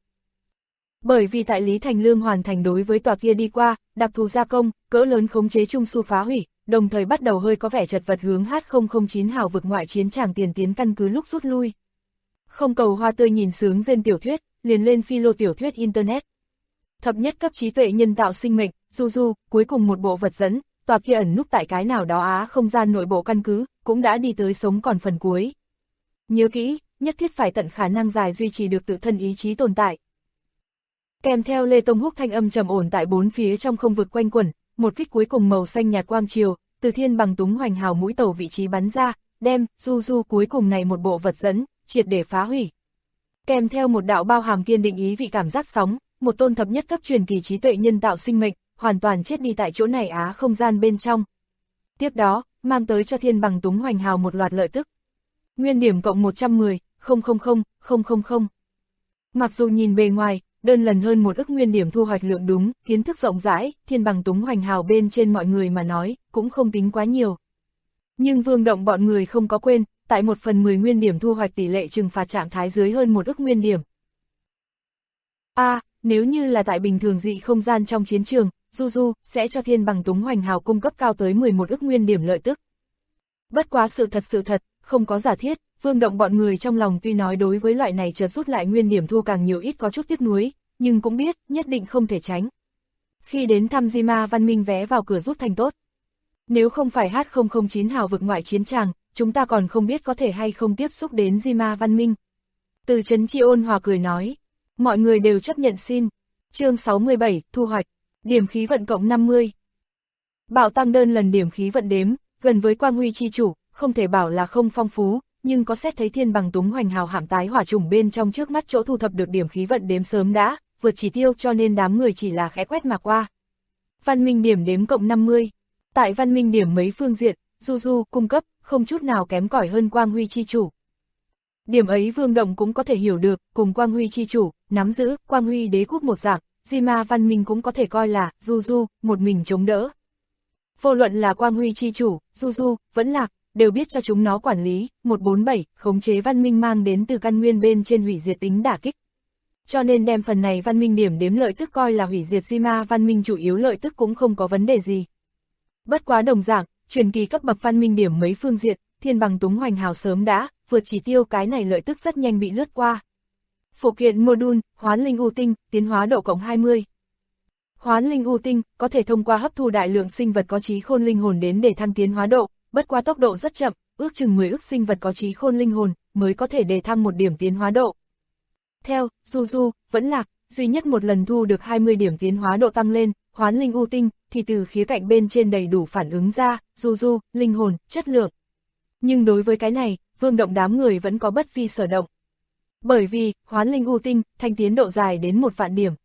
Bởi vì tại Lý Thành Lương hoàn thành đối với tòa kia đi qua, đặc thù gia công, cỡ lớn khống chế trung su phá hủy, đồng thời bắt đầu hơi có vẻ chật vật hướng H009 hào vực ngoại chiến tràng tiền tiến căn cứ lúc rút lui. Không cầu hoa tươi nhìn sướng trên tiểu thuyết, liền lên philo tiểu thuyết Internet. Thập nhất cấp trí tuệ nhân tạo sinh mệnh, du, cuối cùng một bộ vật dẫn, tòa kia ẩn núp tại cái nào đó Á không gian nội bộ căn cứ, cũng đã đi tới sống còn phần cuối. Nhớ kỹ, nhất thiết phải tận khả năng dài duy trì được tự thân ý chí tồn tại. Kèm theo Lê Tông Húc thanh âm trầm ổn tại bốn phía trong không vực quanh quẩn, một kích cuối cùng màu xanh nhạt quang chiều, từ Thiên Bằng Túng Hoành Hào mũi tàu vị trí bắn ra, đem Du Du cuối cùng này một bộ vật dẫn, triệt để phá hủy. Kèm theo một đạo bao hàm kiên định ý vị cảm giác sóng, một tôn thập nhất cấp truyền kỳ trí tuệ nhân tạo sinh mệnh, hoàn toàn chết đi tại chỗ này á không gian bên trong. Tiếp đó, mang tới cho Thiên Bằng Túng Hoành Hào một loạt lợi tức. Nguyên điểm cộng 110,000,000. Mặc dù nhìn bề ngoài, đơn lần hơn một ức nguyên điểm thu hoạch lượng đúng, kiến thức rộng rãi, Thiên Bằng Túng Hoành Hào bên trên mọi người mà nói, cũng không tính quá nhiều. Nhưng Vương Động bọn người không có quên, tại 1/10 nguyên điểm thu hoạch tỷ lệ trừng phạt trạng thái dưới hơn một ức nguyên điểm. Nếu như là tại bình thường dị không gian trong chiến trường, Du sẽ cho Thiên Bằng Túng Hoành Hào cung cấp cao tới 11 ức nguyên điểm lợi tức. Bất quá sự thật, không có giả thiết, Vương Động bọn người trong lòng tuy nói đối với loại này chợt rút lại nguyên điểm thu càng nhiều ít có chút tiếc nuối, nhưng cũng biết, nhất định không thể tránh. Khi đến thăm Di Ma Văn Minh vé vào cửa rút thành tốt. Nếu không phải H009 hào vực ngoại chiến tràng, chúng ta còn không biết có thể hay không tiếp xúc đến Di Ma Văn Minh. Từ Trấn Chi ôn hòa cười nói, mọi người đều chấp nhận xin. Chương 67, thu hoạch, điểm khí vận cộng 50. Bạo tăng đơn lần điểm khí vận đếm, gần với Quang Huy chi chủ, không thể bảo là không phong phú, nhưng có xét thấy Thiên Bằng Túng Hoành Hào hạm tái hỏa trùng bên trong trước mắt chỗ thu thập được điểm khí vận đếm sớm đã vượt chỉ tiêu, cho nên đám người chỉ là khẽ quét mà qua. Văn minh điểm đếm cộng 50. Tại văn minh điểm mấy phương diện, Du cung cấp không chút nào kém cỏi hơn Quang Huy chi chủ. Điểm ấy Vương Động cũng có thể hiểu được, cùng Quang Huy chi chủ nắm giữ Quang Huy đế quốc một dạng, Di Ma Văn Minh cũng có thể coi là Du một mình chống đỡ. Vô luận là Quang Huy chi chủ, Du vẫn Lạc, đều biết cho chúng nó quản lý, 147, khống chế văn minh mang đến từ căn nguyên bên trên hủy diệt tính đả kích. Cho nên đem phần này văn minh điểm đếm lợi tức coi là hủy diệt Di Ma Văn Minh chủ yếu lợi tức cũng không có vấn đề gì. Bất quá đồng dạng, truyền kỳ cấp bậc văn minh điểm mấy phương diện, Thiên Bằng Túng Hoành Hào sớm đã vượt chỉ tiêu, cái này lợi tức rất nhanh bị lướt qua. Phụ kiện module, Hoán Linh U Tinh, tiến hóa độ cộng 20. Hoán Linh U Tinh có thể thông qua hấp thu đại lượng sinh vật có trí khôn linh hồn đến để thăng tiến hóa độ, bất quá tốc độ rất chậm, ước chừng 10 ức sinh vật có trí khôn linh hồn mới có thể đề thăng một điểm tiến hóa độ. Theo Du vẫn Lạc, duy nhất một lần thu được 20 điểm tiến hóa độ tăng lên, Hoán Linh U Tinh thì từ khía cạnh bên trên đầy đủ phản ứng ra, Du linh hồn, chất lượng. Nhưng đối với cái này, Vương Động đám người vẫn có bất vi sở động. Bởi vì, Hoán Linh U Tinh, thanh tiến độ dài đến 1 vạn điểm.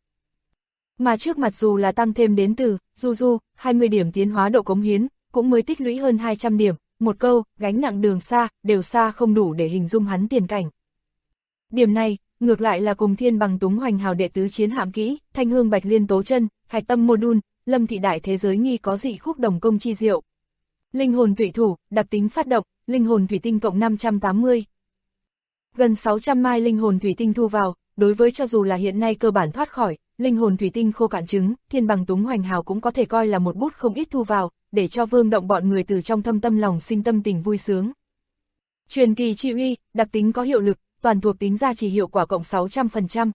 Mà trước mặt dù là tăng thêm đến từ Du 20 điểm tiến hóa độ cống hiến, cũng mới tích lũy hơn 200 điểm, một câu, gánh nặng đường xa, đều xa không đủ để hình dung hắn tiền cảnh. Điểm này, ngược lại là cùng Thiên Bằng Túng Hoành Hào đệ tứ chiến hạm kỹ, Thanh Hương Bạch Liên Tố Chân, Hạch Tâm Module, Lâm Thị Đại Thế Giới nghi có dị khúc đồng công chi diệu. Linh hồn thủy thủ, đặc tính phát động, linh hồn thủy tinh cộng 580. Gần 600 mai linh hồn thủy tinh thu vào, đối với cho dù là hiện nay cơ bản thoát khỏi linh hồn thủy tinh khô cạn trứng, Thiên Bằng Túng Hoành Hào cũng có thể coi là một bút không ít thu vào, để cho Vương Động bọn người từ trong thâm tâm lòng sinh tâm tình vui sướng. Truyền kỳ chi uy, đặc tính có hiệu lực, toàn thuộc tính gia trì hiệu quả cộng 600%.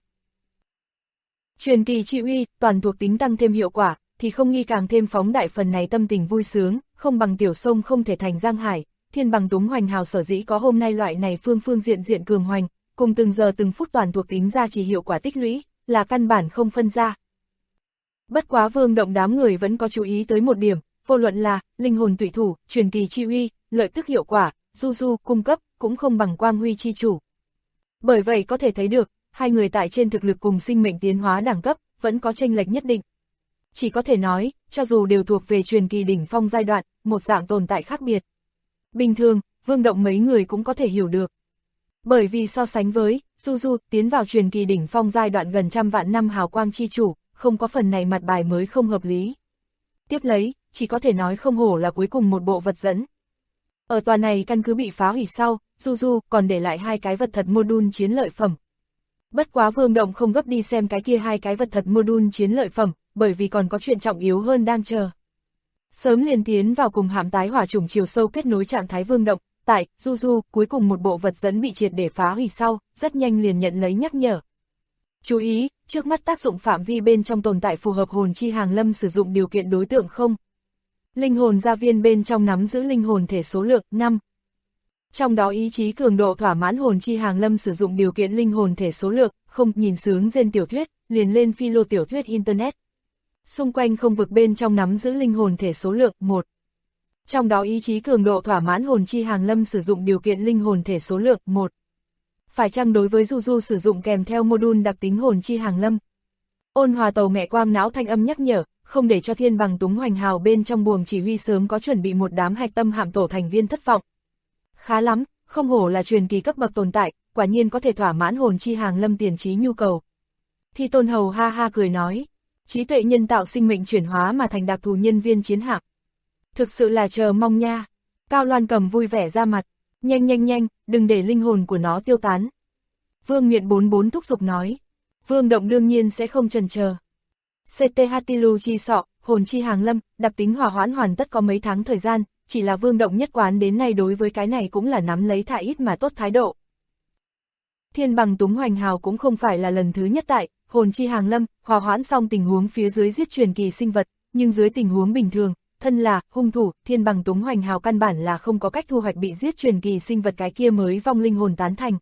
Truyền kỳ chi uy, toàn thuộc tính tăng thêm hiệu quả, thì không nghi càng thêm phóng đại phần này tâm tình vui sướng, không bằng tiểu sông không thể thành giang hải. Thiên Bằng Túng Hoành Hào sở dĩ có hôm nay loại này phương diện cường hoành, cùng từng giờ từng phút toàn thuộc tính gia trì hiệu quả tích lũy, là căn bản không phân ra. Bất quá Vương Động đám người vẫn có chú ý tới một điểm, vô luận là linh hồn tùy thủ, truyền kỳ chi uy, lợi tức hiệu quả, Du cung cấp, cũng không bằng Quang Huy chi chủ. Bởi vậy có thể thấy được, hai người tại trên thực lực cùng sinh mệnh tiến hóa đẳng cấp, vẫn có chênh lệch nhất định. Chỉ có thể nói, cho dù đều thuộc về truyền kỳ đỉnh phong giai đoạn, một dạng tồn tại khác biệt. Bình thường, Vương Động mấy người cũng có thể hiểu được. Bởi vì so sánh với Du tiến vào truyền kỳ đỉnh phong giai đoạn gần trăm vạn năm hào quang chi chủ, không có phần này mặt bài mới không hợp lý. Tiếp lấy, chỉ có thể nói không hổ là cuối cùng một bộ vật dẫn. Ở tòa này căn cứ bị phá hủy sau, Du còn để lại 2 cái vật thật module chiến lợi phẩm. Bất quá Vương Động không gấp đi xem cái kia 2 cái vật thật module chiến lợi phẩm, bởi vì còn có chuyện trọng yếu hơn đang chờ. Sớm liền tiến vào cùng hạm tái hỏa chủng chiều sâu kết nối trạng thái Vương Động, tại Du cuối cùng một bộ vật dẫn bị triệt để phá hủy sau, rất nhanh liền nhận lấy nhắc nhở. Chú ý, trước mắt tác dụng phạm vi bên trong tồn tại phù hợp hồn chi hàng lâm sử dụng điều kiện đối tượng không. Linh hồn gia viên bên trong nắm giữ linh hồn thể số lượng 5. Trong đó ý chí cường độ thỏa mãn hồn chi hàng lâm sử dụng điều kiện linh hồn thể số lượng, không nhìn sướng gen tiểu thuyết, liền lên philo tiểu thuyết Internet. Xung quanh không vực bên trong nắm giữ linh hồn thể số lượng 1. Trong đó ý chí cường độ thỏa mãn hồn chi hàng lâm sử dụng điều kiện linh hồn thể số lượng 1. Phải chăng đối với Du sử dụng kèm theo module đặc tính hồn chi hàng lâm? Ôn hòa tàu mẹ quang não thanh âm nhắc nhở, không để cho thiên bằng túng hoành hào bên trong buồng chỉ huy sớm có chuẩn bị một đám hạch tâm hạm tổ thành viên thất vọng. Khá lắm, không hổ là truyền kỳ cấp bậc tồn tại, quả nhiên có thể thỏa mãn hồn chi hàng lâm tiền trí nhu cầu. Thi Tôn Hầu ha ha cười nói, trí tuệ nhân tạo sinh mệnh chuyển hóa mà thành đặc thù nhân viên chiến hạm. Thực sự là chờ mong nha. Cao Loan Cầm vui vẻ ra mặt, nhanh, đừng để linh hồn của nó tiêu tán. Vương Miện 44 thúc giục nói, Vương Động đương nhiên sẽ không chần chờ. CTH Tilu chi sọ, hồn chi hàng lâm, đặc tính hỏa hoãn hoàn tất có mấy tháng thời gian, chỉ là Vương Động nhất quán đến nay đối với cái này cũng là nắm lấy thả ít mà tốt thái độ. Thiên bằng túng hoành hào cũng không phải là lần thứ nhất tại hồn chi hàng lâm, hòa hoãn xong tình huống phía dưới giết truyền kỳ sinh vật, nhưng dưới tình huống bình thường, thân là hung thủ, thiên bằng túng hoành hào căn bản là không có cách thu hoạch bị giết truyền kỳ sinh vật cái kia mới vong linh hồn tán thành.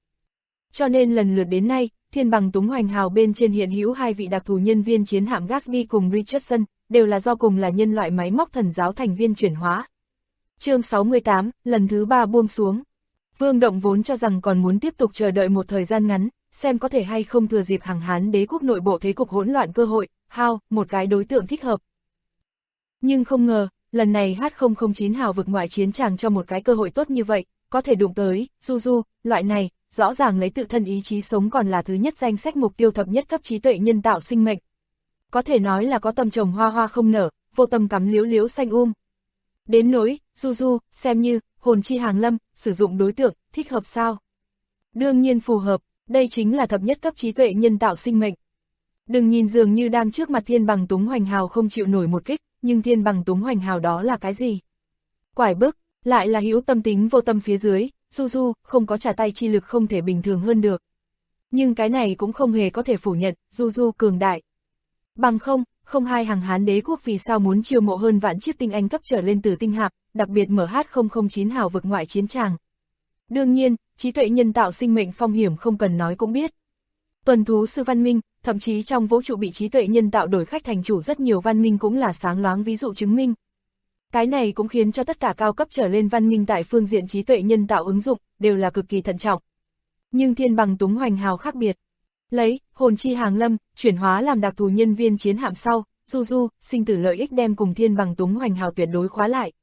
Cho nên lần lượt đến nay, thiên bằng túng hoành hào bên trên hiện hữu hai vị đặc thù nhân viên chiến hạm Gatsby cùng Richardson, đều là do cùng là nhân loại máy móc thần giáo thành viên chuyển hóa. Chương 68, lần thứ 3 buông xuống. Vương Động vốn cho rằng còn muốn tiếp tục chờ đợi một thời gian ngắn, xem có thể hay không thừa dịp Hằng Hán đế quốc nội bộ thế cục hỗn loạn cơ hội, một cái đối tượng thích hợp. Nhưng không ngờ, lần này H009 hào vực ngoại chiến tràng cho một cái cơ hội tốt như vậy, có thể đụng tới, Du, loại này, rõ ràng lấy tự thân ý chí sống còn là thứ nhất danh sách mục tiêu thập nhất cấp trí tuệ nhân tạo sinh mệnh. Có thể nói là có tầm trồng hoa hoa không nở, vô tâm cắm liễu xanh Đến nỗi, Du, xem như, hồn chi hàng lâm, sử dụng đối tượng, thích hợp sao? Đương nhiên phù hợp, đây chính là thập nhất cấp trí tuệ nhân tạo sinh mệnh. Đừng nhìn dường như đang trước mặt thiên bằng túng hoành hào không chịu nổi một kích, nhưng thiên bằng túng hoành hào đó là cái gì? Quải bức, lại là hữu tâm tính vô tâm phía dưới, Du, không có trả tay chi lực không thể bình thường hơn được. Nhưng cái này cũng không hề có thể phủ nhận, Du cường đại. Bằng không hai Hằng Hán đế quốc vì sao muốn chiêu mộ hơn vạn chiếc tinh anh cấp trở lên từ tinh hạp, đặc biệt mở H009 hào vực ngoại chiến tràng. Đương nhiên, trí tuệ nhân tạo sinh mệnh phong hiểm không cần nói cũng biết. Tuần thú sư văn minh, thậm chí trong vũ trụ bị trí tuệ nhân tạo đổi khách thành chủ rất nhiều văn minh cũng là sáng loáng ví dụ chứng minh. Cái này cũng khiến cho tất cả cao cấp trở lên văn minh tại phương diện trí tuệ nhân tạo ứng dụng, đều là cực kỳ thận trọng. Nhưng thiên bằng túng hoành hào khác biệt. Lấy, hồn chi hàng lâm, chuyển hóa làm đặc thù nhân viên chiến hạm sau, Du, sinh tử lợi ích đem cùng thiên bằng túng hoành hào tuyệt đối khóa lại.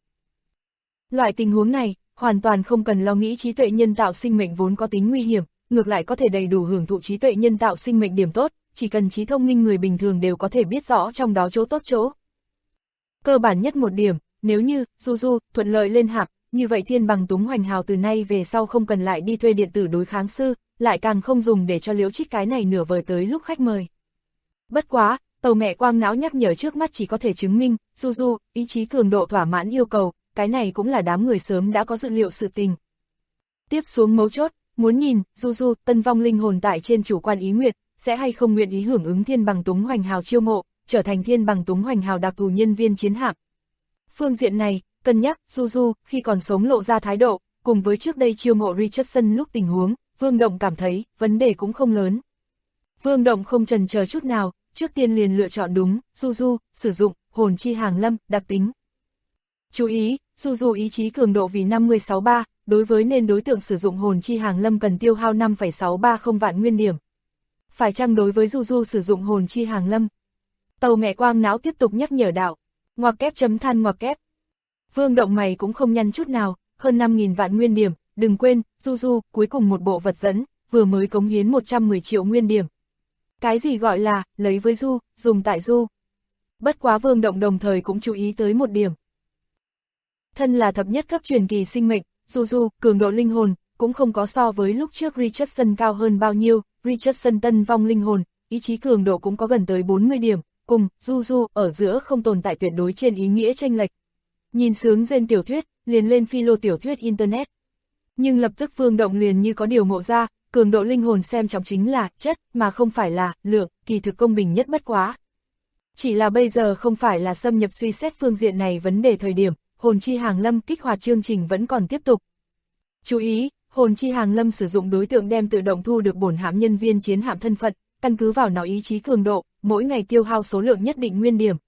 Loại tình huống này, hoàn toàn không cần lo nghĩ trí tuệ nhân tạo sinh mệnh vốn có tính nguy hiểm, ngược lại có thể đầy đủ hưởng thụ trí tuệ nhân tạo sinh mệnh điểm tốt, chỉ cần trí thông minh người bình thường đều có thể biết rõ trong đó chỗ tốt chỗ. Cơ bản nhất một điểm, nếu như, Du, thuận lợi lên hạp, như vậy thiên bằng túng hoành hào từ nay về sau không cần lại đi thuê điện tử đối kháng sư, lại càng không dùng để cho Liễu Trích cái này nửa vời tới lúc khách mời. Bất quá, tàu mẹ quang não nhắc nhở trước mắt chỉ có thể chứng minh, Du, ý chí cường độ thỏa mãn yêu cầu, cái này cũng là đám người sớm đã có dự liệu sự tình. Tiếp xuống mấu chốt, muốn nhìn, Du, tân vong linh hồn tại trên chủ quan ý nguyện, sẽ hay không nguyện ý hưởng ứng thiên bằng túng hoành hào chiêu mộ, trở thành thiên bằng túng hoành hào đặc thù nhân viên chiến hạm. Phương diện này, cân nhắc, Du, khi còn sống lộ ra thái độ, cùng với trước đây chiêu mộ Richardson lúc tình huống, Vương Động cảm thấy, vấn đề cũng không lớn. Vương Động không chần chờ chút nào, trước tiên liền lựa chọn đúng, Du, sử dụng, hồn chi hàng lâm, đặc tính. Chú ý, Du ý chí cường độ vì 5063, đối với nên đối tượng sử dụng hồn chi hàng lâm cần tiêu hao 5,630 vạn nguyên điểm. Phải chăng đối với Du sử dụng hồn chi hàng lâm? Tàu mẹ quang não tiếp tục nhắc nhở đạo, ngoặc kép chấm than ngoặc kép. Vương Động mày cũng không nhăn chút nào, hơn 5.000 vạn nguyên điểm, đừng quên, Du, cuối cùng một bộ vật dẫn, vừa mới cống hiến 110 triệu nguyên điểm. Cái gì gọi là, lấy với Du, dùng tại Du. Bất quá Vương Động đồng thời cũng chú ý tới một điểm. Thân là thập nhất cấp truyền kỳ sinh mệnh, Du, cường độ linh hồn, cũng không có so với lúc trước Richardson cao hơn bao nhiêu, Richardson tân vong linh hồn, ý chí cường độ cũng có gần tới 40 điểm, cùng, Du, ở giữa không tồn tại tuyệt đối trên ý nghĩa chênh lệch. Nhìn sướng gen tiểu thuyết, liền lên philo tiểu thuyết Internet. Nhưng lập tức Vương Động liền như có điều ngộ ra, cường độ linh hồn xem trọng chính là chất, mà không phải là lượng, kỳ thực công bình nhất bất quá. Chỉ là bây giờ không phải là xâm nhập suy xét phương diện này vấn đề thời điểm, hồn chi hàng lâm kích hoạt chương trình vẫn còn tiếp tục. Chú ý, hồn chi hàng lâm sử dụng đối tượng đem tự động thu được bổn hạm nhân viên chiến hạm thân phận, căn cứ vào nó ý chí cường độ, mỗi ngày tiêu hao số lượng nhất định nguyên điểm.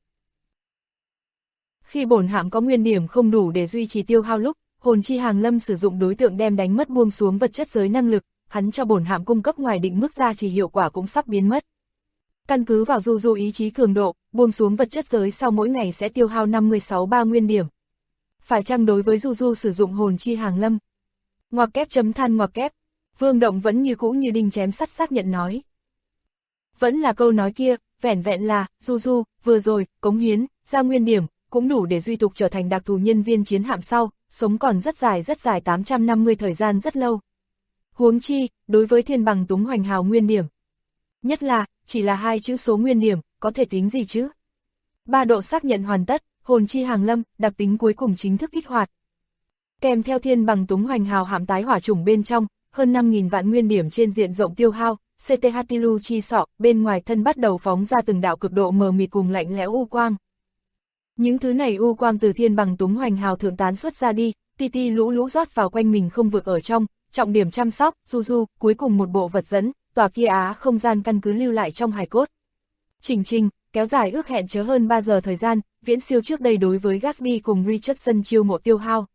Khi bổn hạm có nguyên điểm không đủ để duy trì tiêu hao lúc, hồn chi hàng lâm sử dụng đối tượng đem đánh mất buông xuống vật chất giới năng lực, hắn cho bổn hạm cung cấp ngoài định mức gia trì hiệu quả cũng sắp biến mất. Căn cứ vào du ý chí cường độ, buông xuống vật chất giới sau mỗi ngày sẽ tiêu hao 56,3 nguyên điểm. Phải chăng đối với du sử dụng hồn chi hàng lâm? Ngoặc kép chấm than ngoặc kép, Vương Động vẫn như cũ như đinh chém sắt xác nhận nói. Vẫn là câu nói kia, vẻn vẹn là, du, vừa rồi, cống hiến, ra nguyên điểm, cũng đủ để duy tục trở thành đặc thù nhân viên chiến hạm sau, sống còn rất dài 850 thời gian rất lâu. Huống chi, đối với thiên bằng túng hoành hào nguyên điểm. Nhất là, chỉ là 2 chữ số nguyên điểm, có thể tính gì chứ? 3 độ xác nhận hoàn tất, hồn chi hàng lâm, đặc tính cuối cùng chính thức kích hoạt. Kèm theo thiên bằng túng hoành hào hạm tái hỏa chủng bên trong, hơn 5.000 vạn nguyên điểm trên diện rộng tiêu hao, CTHTLU chi sọ, bên ngoài thân bắt đầu phóng ra từng đạo cực độ mờ mịt cùng lạnh lẽo u quang. Những thứ này u quang từ thiên bằng túng hoành hào thượng tán xuất ra đi, ti lũ rót vào quanh mình không vực ở trong, trọng điểm chăm sóc, du, cuối cùng một bộ vật dẫn, tòa kia Á không gian căn cứ lưu lại trong hài cốt. Trình, kéo dài ước hẹn chớ hơn 3 giờ thời gian, viễn siêu trước đây đối với Gatsby cùng Richardson chiêu mộ tiêu hao.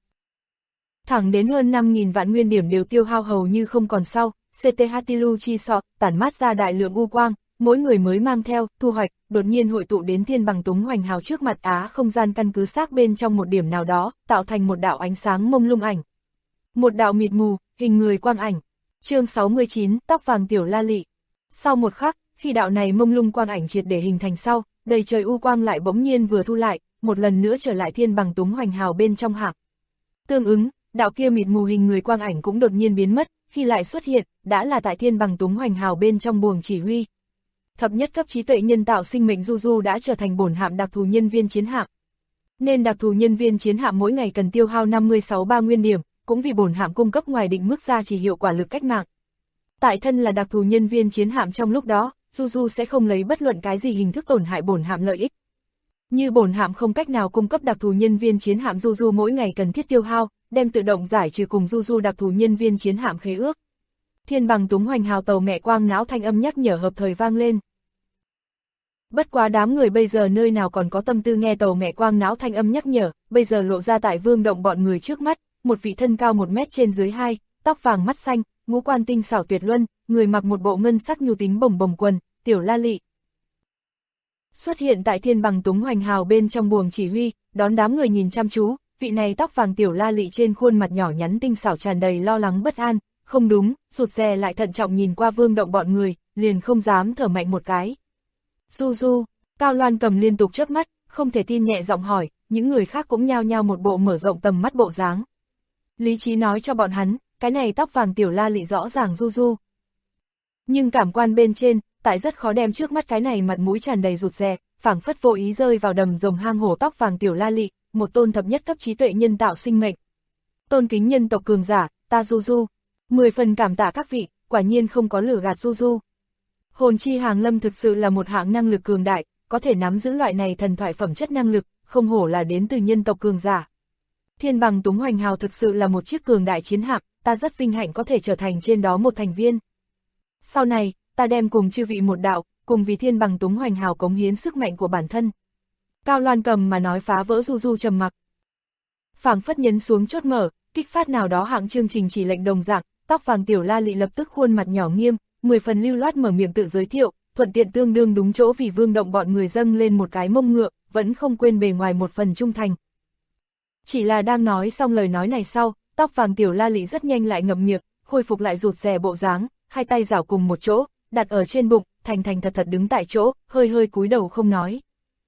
Thẳng đến hơn 5.000 vạn nguyên điểm đều tiêu hao hầu như không còn sau, CTHTLU chi sọ, tản mát ra đại lượng u quang, mỗi người mới mang theo, thu hoạch, đột nhiên hội tụ đến thiên bằng túng hoành hào trước mặt Á không gian căn cứ xác bên trong một điểm nào đó, tạo thành một đạo ánh sáng mông lung ảnh. Một đạo mịt mù, hình người quang ảnh. Chương 69, tóc vàng tiểu la lị. Sau một khắc, khi đạo này mông lung quang ảnh triệt để hình thành sau, đầy trời u quang lại bỗng nhiên vừa thu lại, một lần nữa trở lại thiên bằng túng hoành hào bên trong hạm. Tương ứng, đạo kia mịt mù hình người quang ảnh cũng đột nhiên biến mất, khi lại xuất hiện, đã là tại thiên bằng túng hoành hào bên trong buồng chỉ huy. Thập nhất cấp trí tuệ nhân tạo sinh mệnh du đã trở thành bổn hạm đặc thù nhân viên chiến hạm. Nên đặc thù nhân viên chiến hạm mỗi ngày cần tiêu hao 56,3 nguyên điểm, cũng vì bổn hạm cung cấp ngoài định mức gia trì hiệu quả lực cách mạng. Tại thân là đặc thù nhân viên chiến hạm trong lúc đó, du sẽ không lấy bất luận cái gì hình thức tổn hại bổn hạm lợi ích. Như bổn hạm không cách nào cung cấp đặc thù nhân viên chiến hạm du mỗi ngày cần thiết tiêu hao, đem tự động giải trừ cùng du đặc thù nhân viên chiến hạm khế ước. Thiên bằng túng hoành hào tàu mẹ quang não thanh âm nhắc nhở hợp thời vang lên. Bất quá đám người bây giờ nơi nào còn có tâm tư nghe tàu mẹ quang não thanh âm nhắc nhở, bây giờ lộ ra tại Vương Động bọn người trước mắt, một vị thân cao 1 mét trên dưới 2, tóc vàng mắt xanh, ngũ quan tinh xảo tuyệt luân, người mặc một bộ ngân sắc nhu tính bồng bồng quần, tiểu la lị. Xuất hiện tại thiên bằng túng hoành hào bên trong buồng chỉ huy, đón đám người nhìn chăm chú, vị này tóc vàng tiểu la lị trên khuôn mặt nhỏ nhắn tinh xảo tràn đầy lo lắng bất an, không đúng, rụt rè lại thận trọng nhìn qua Vương Động bọn người, liền không dám thở mạnh một cái. Du, Cao Loan Cầm liên tục chớp mắt, không thể tin nhẹ giọng hỏi, những người khác cũng nhao nhao một bộ mở rộng tầm mắt bộ dáng. Lý trí nói cho bọn hắn, cái này tóc vàng tiểu la lị rõ ràng du. Nhưng cảm quan bên trên, tại rất khó đem trước mắt cái này mặt mũi tràn đầy rụt rè, phảng phất vô ý rơi vào đầm rồng hang hổ tóc vàng tiểu la lị, một tôn thập nhất cấp trí tuệ nhân tạo sinh mệnh. Tôn kính nhân tộc cường giả, ta du. 10 phần cảm tạ các vị, quả nhiên không có lừa gạt du. Hồn chi hàng lâm thực sự là một hạng năng lực cường đại, có thể nắm giữ loại này thần thoại phẩm chất năng lực, không hổ là đến từ nhân tộc cường giả. Thiên bằng túng hoành hào thực sự là một chiếc cường đại chiến hạm, ta rất vinh hạnh có thể trở thành trên đó một thành viên. Sau này, ta đem cùng chư vị một đạo, cùng vì thiên bằng túng hoành hào cống hiến sức mạnh của bản thân. Cao Loan Cầm mà nói phá vỡ du trầm mặc. Phảng phất nhấn xuống chốt mở, kích phát nào đó hạng chương trình chỉ lệnh đồng dạng, tóc vàng tiểu la lị lập tức khuôn mặt nhỏ nghiêm, 10 phần lưu loát mở miệng tự giới thiệu, thuận tiện tương đương đúng chỗ vì Vương Động bọn người dâng lên một cái mông ngựa, vẫn không quên bề ngoài một phần trung thành. Chỉ là đang nói xong lời nói này sau, tóc vàng tiểu la lị rất nhanh lại ngậm miệng, khôi phục lại rụt rè bộ dáng, hai tay giảo cùng một chỗ, đặt ở trên bụng, thành thật đứng tại chỗ, hơi cúi đầu không nói.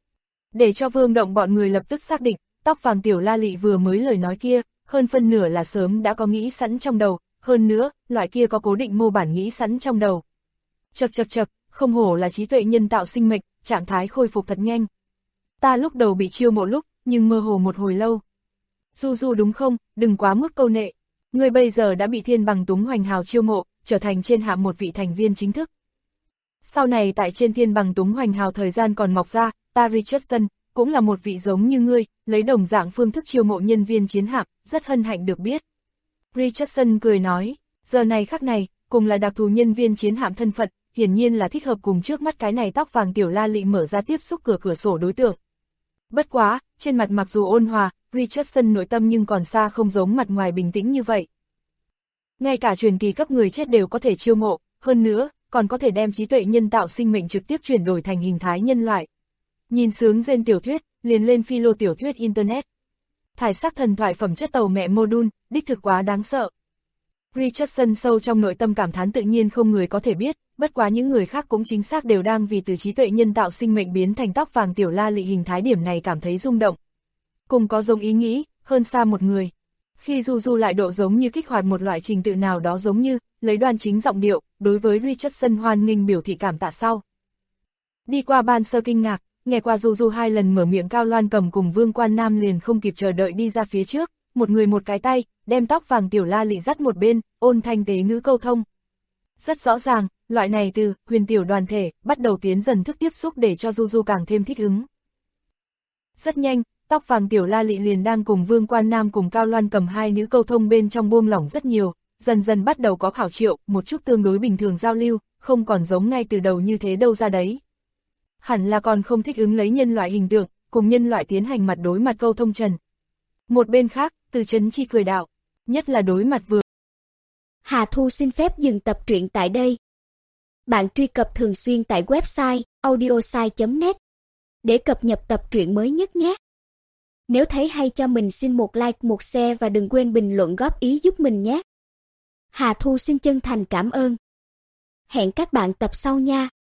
Để cho Vương Động bọn người lập tức xác định, tóc vàng tiểu la lị vừa mới lời nói kia, hơn phân nửa là sớm đã có nghĩ sẵn trong đầu, hơn nữa, loại kia có cố định mô bản nghĩ sẵn trong đầu. Chậc, không hổ là trí tuệ nhân tạo sinh mệnh, trạng thái khôi phục thật nhanh. Ta lúc đầu bị chiêu mộ lúc, nhưng mơ hồ một hồi lâu. Du đúng không, đừng quá mức câu nệ. Ngươi bây giờ đã bị thiên bằng túng hoành hào chiêu mộ, trở thành trên hạm một vị thành viên chính thức. Sau này tại trên thiên bằng túng hoành hào thời gian còn mọc ra, ta Richardson, cũng là một vị giống như ngươi, lấy đồng dạng phương thức chiêu mộ nhân viên chiến hạm, rất hân hạnh được biết. Richardson cười nói, giờ này khắc này, cùng là đặc thù nhân viên chiến hạm thân phận, hiển nhiên là thích hợp cùng trước mắt cái này tóc vàng tiểu la lị mở ra tiếp xúc cửa sổ đối tượng. Bất quá, trên mặt mặc dù ôn hòa, Richardson nội tâm nhưng còn xa không giống mặt ngoài bình tĩnh như vậy. Ngay cả truyền kỳ cấp người chết đều có thể chiêu mộ, hơn nữa, còn có thể đem trí tuệ nhân tạo sinh mệnh trực tiếp chuyển đổi thành hình thái nhân loại. Nhìn sướng gen tiểu thuyết, liền lên philo tiểu thuyết Internet. Thải sắc thần thoại phẩm chất tàu mẹ module, đích thực quá đáng sợ. Richardson sâu trong nội tâm cảm thán tự nhiên không người có thể biết, bất quá những người khác cũng chính xác đều đang vì từ trí tuệ nhân tạo sinh mệnh biến thành tóc vàng tiểu la lị hình thái điểm này cảm thấy rung động. Cùng có giống ý nghĩ, hơn xa một người. Khi Du lại độ giống như kích hoạt một loại trình tự nào đó giống như, lấy đoan chính giọng điệu, đối với Richardson hoan nghênh biểu thị cảm tạ sau. Đi qua ban sơ kinh ngạc, nghe qua Du 2 lần mở miệng Cao Loan Cầm cùng Vương Quan Nam liền không kịp chờ đợi đi ra phía trước, một người một cái tay, đem tóc vàng tiểu la lị dắt một bên, ôn thanh tế ngữ câu thông. Rất rõ ràng, loại này từ huyền tiểu đoàn thể, bắt đầu tiến dần thức tiếp xúc để cho Du càng thêm thích ứng. Rất nhanh, tóc vàng tiểu la lị liền đang cùng Vương Quan Nam cùng Cao Loan Cầm hai nữ câu thông bên trong buông lỏng rất nhiều, dần dần bắt đầu có khảo triệu, một chút tương đối bình thường giao lưu, không còn giống ngay từ đầu như thế đâu ra đấy. Hẳn là còn không thích ứng lấy nhân loại hình tượng, cùng nhân loại tiến hành mặt đối mặt câu thông trần. Một bên khác, Từ Chấn Chi cười đạo, nhất là đối mặt vừa. Hà Thu xin phép dừng tập truyện tại đây. Bạn truy cập thường xuyên tại website audiosai.net để cập nhật tập truyện mới nhất nhé. Nếu thấy hay cho mình xin một like, một share và đừng quên bình luận góp ý giúp mình nhé. Hà Thu xin chân thành cảm ơn. Hẹn các bạn tập sau nha.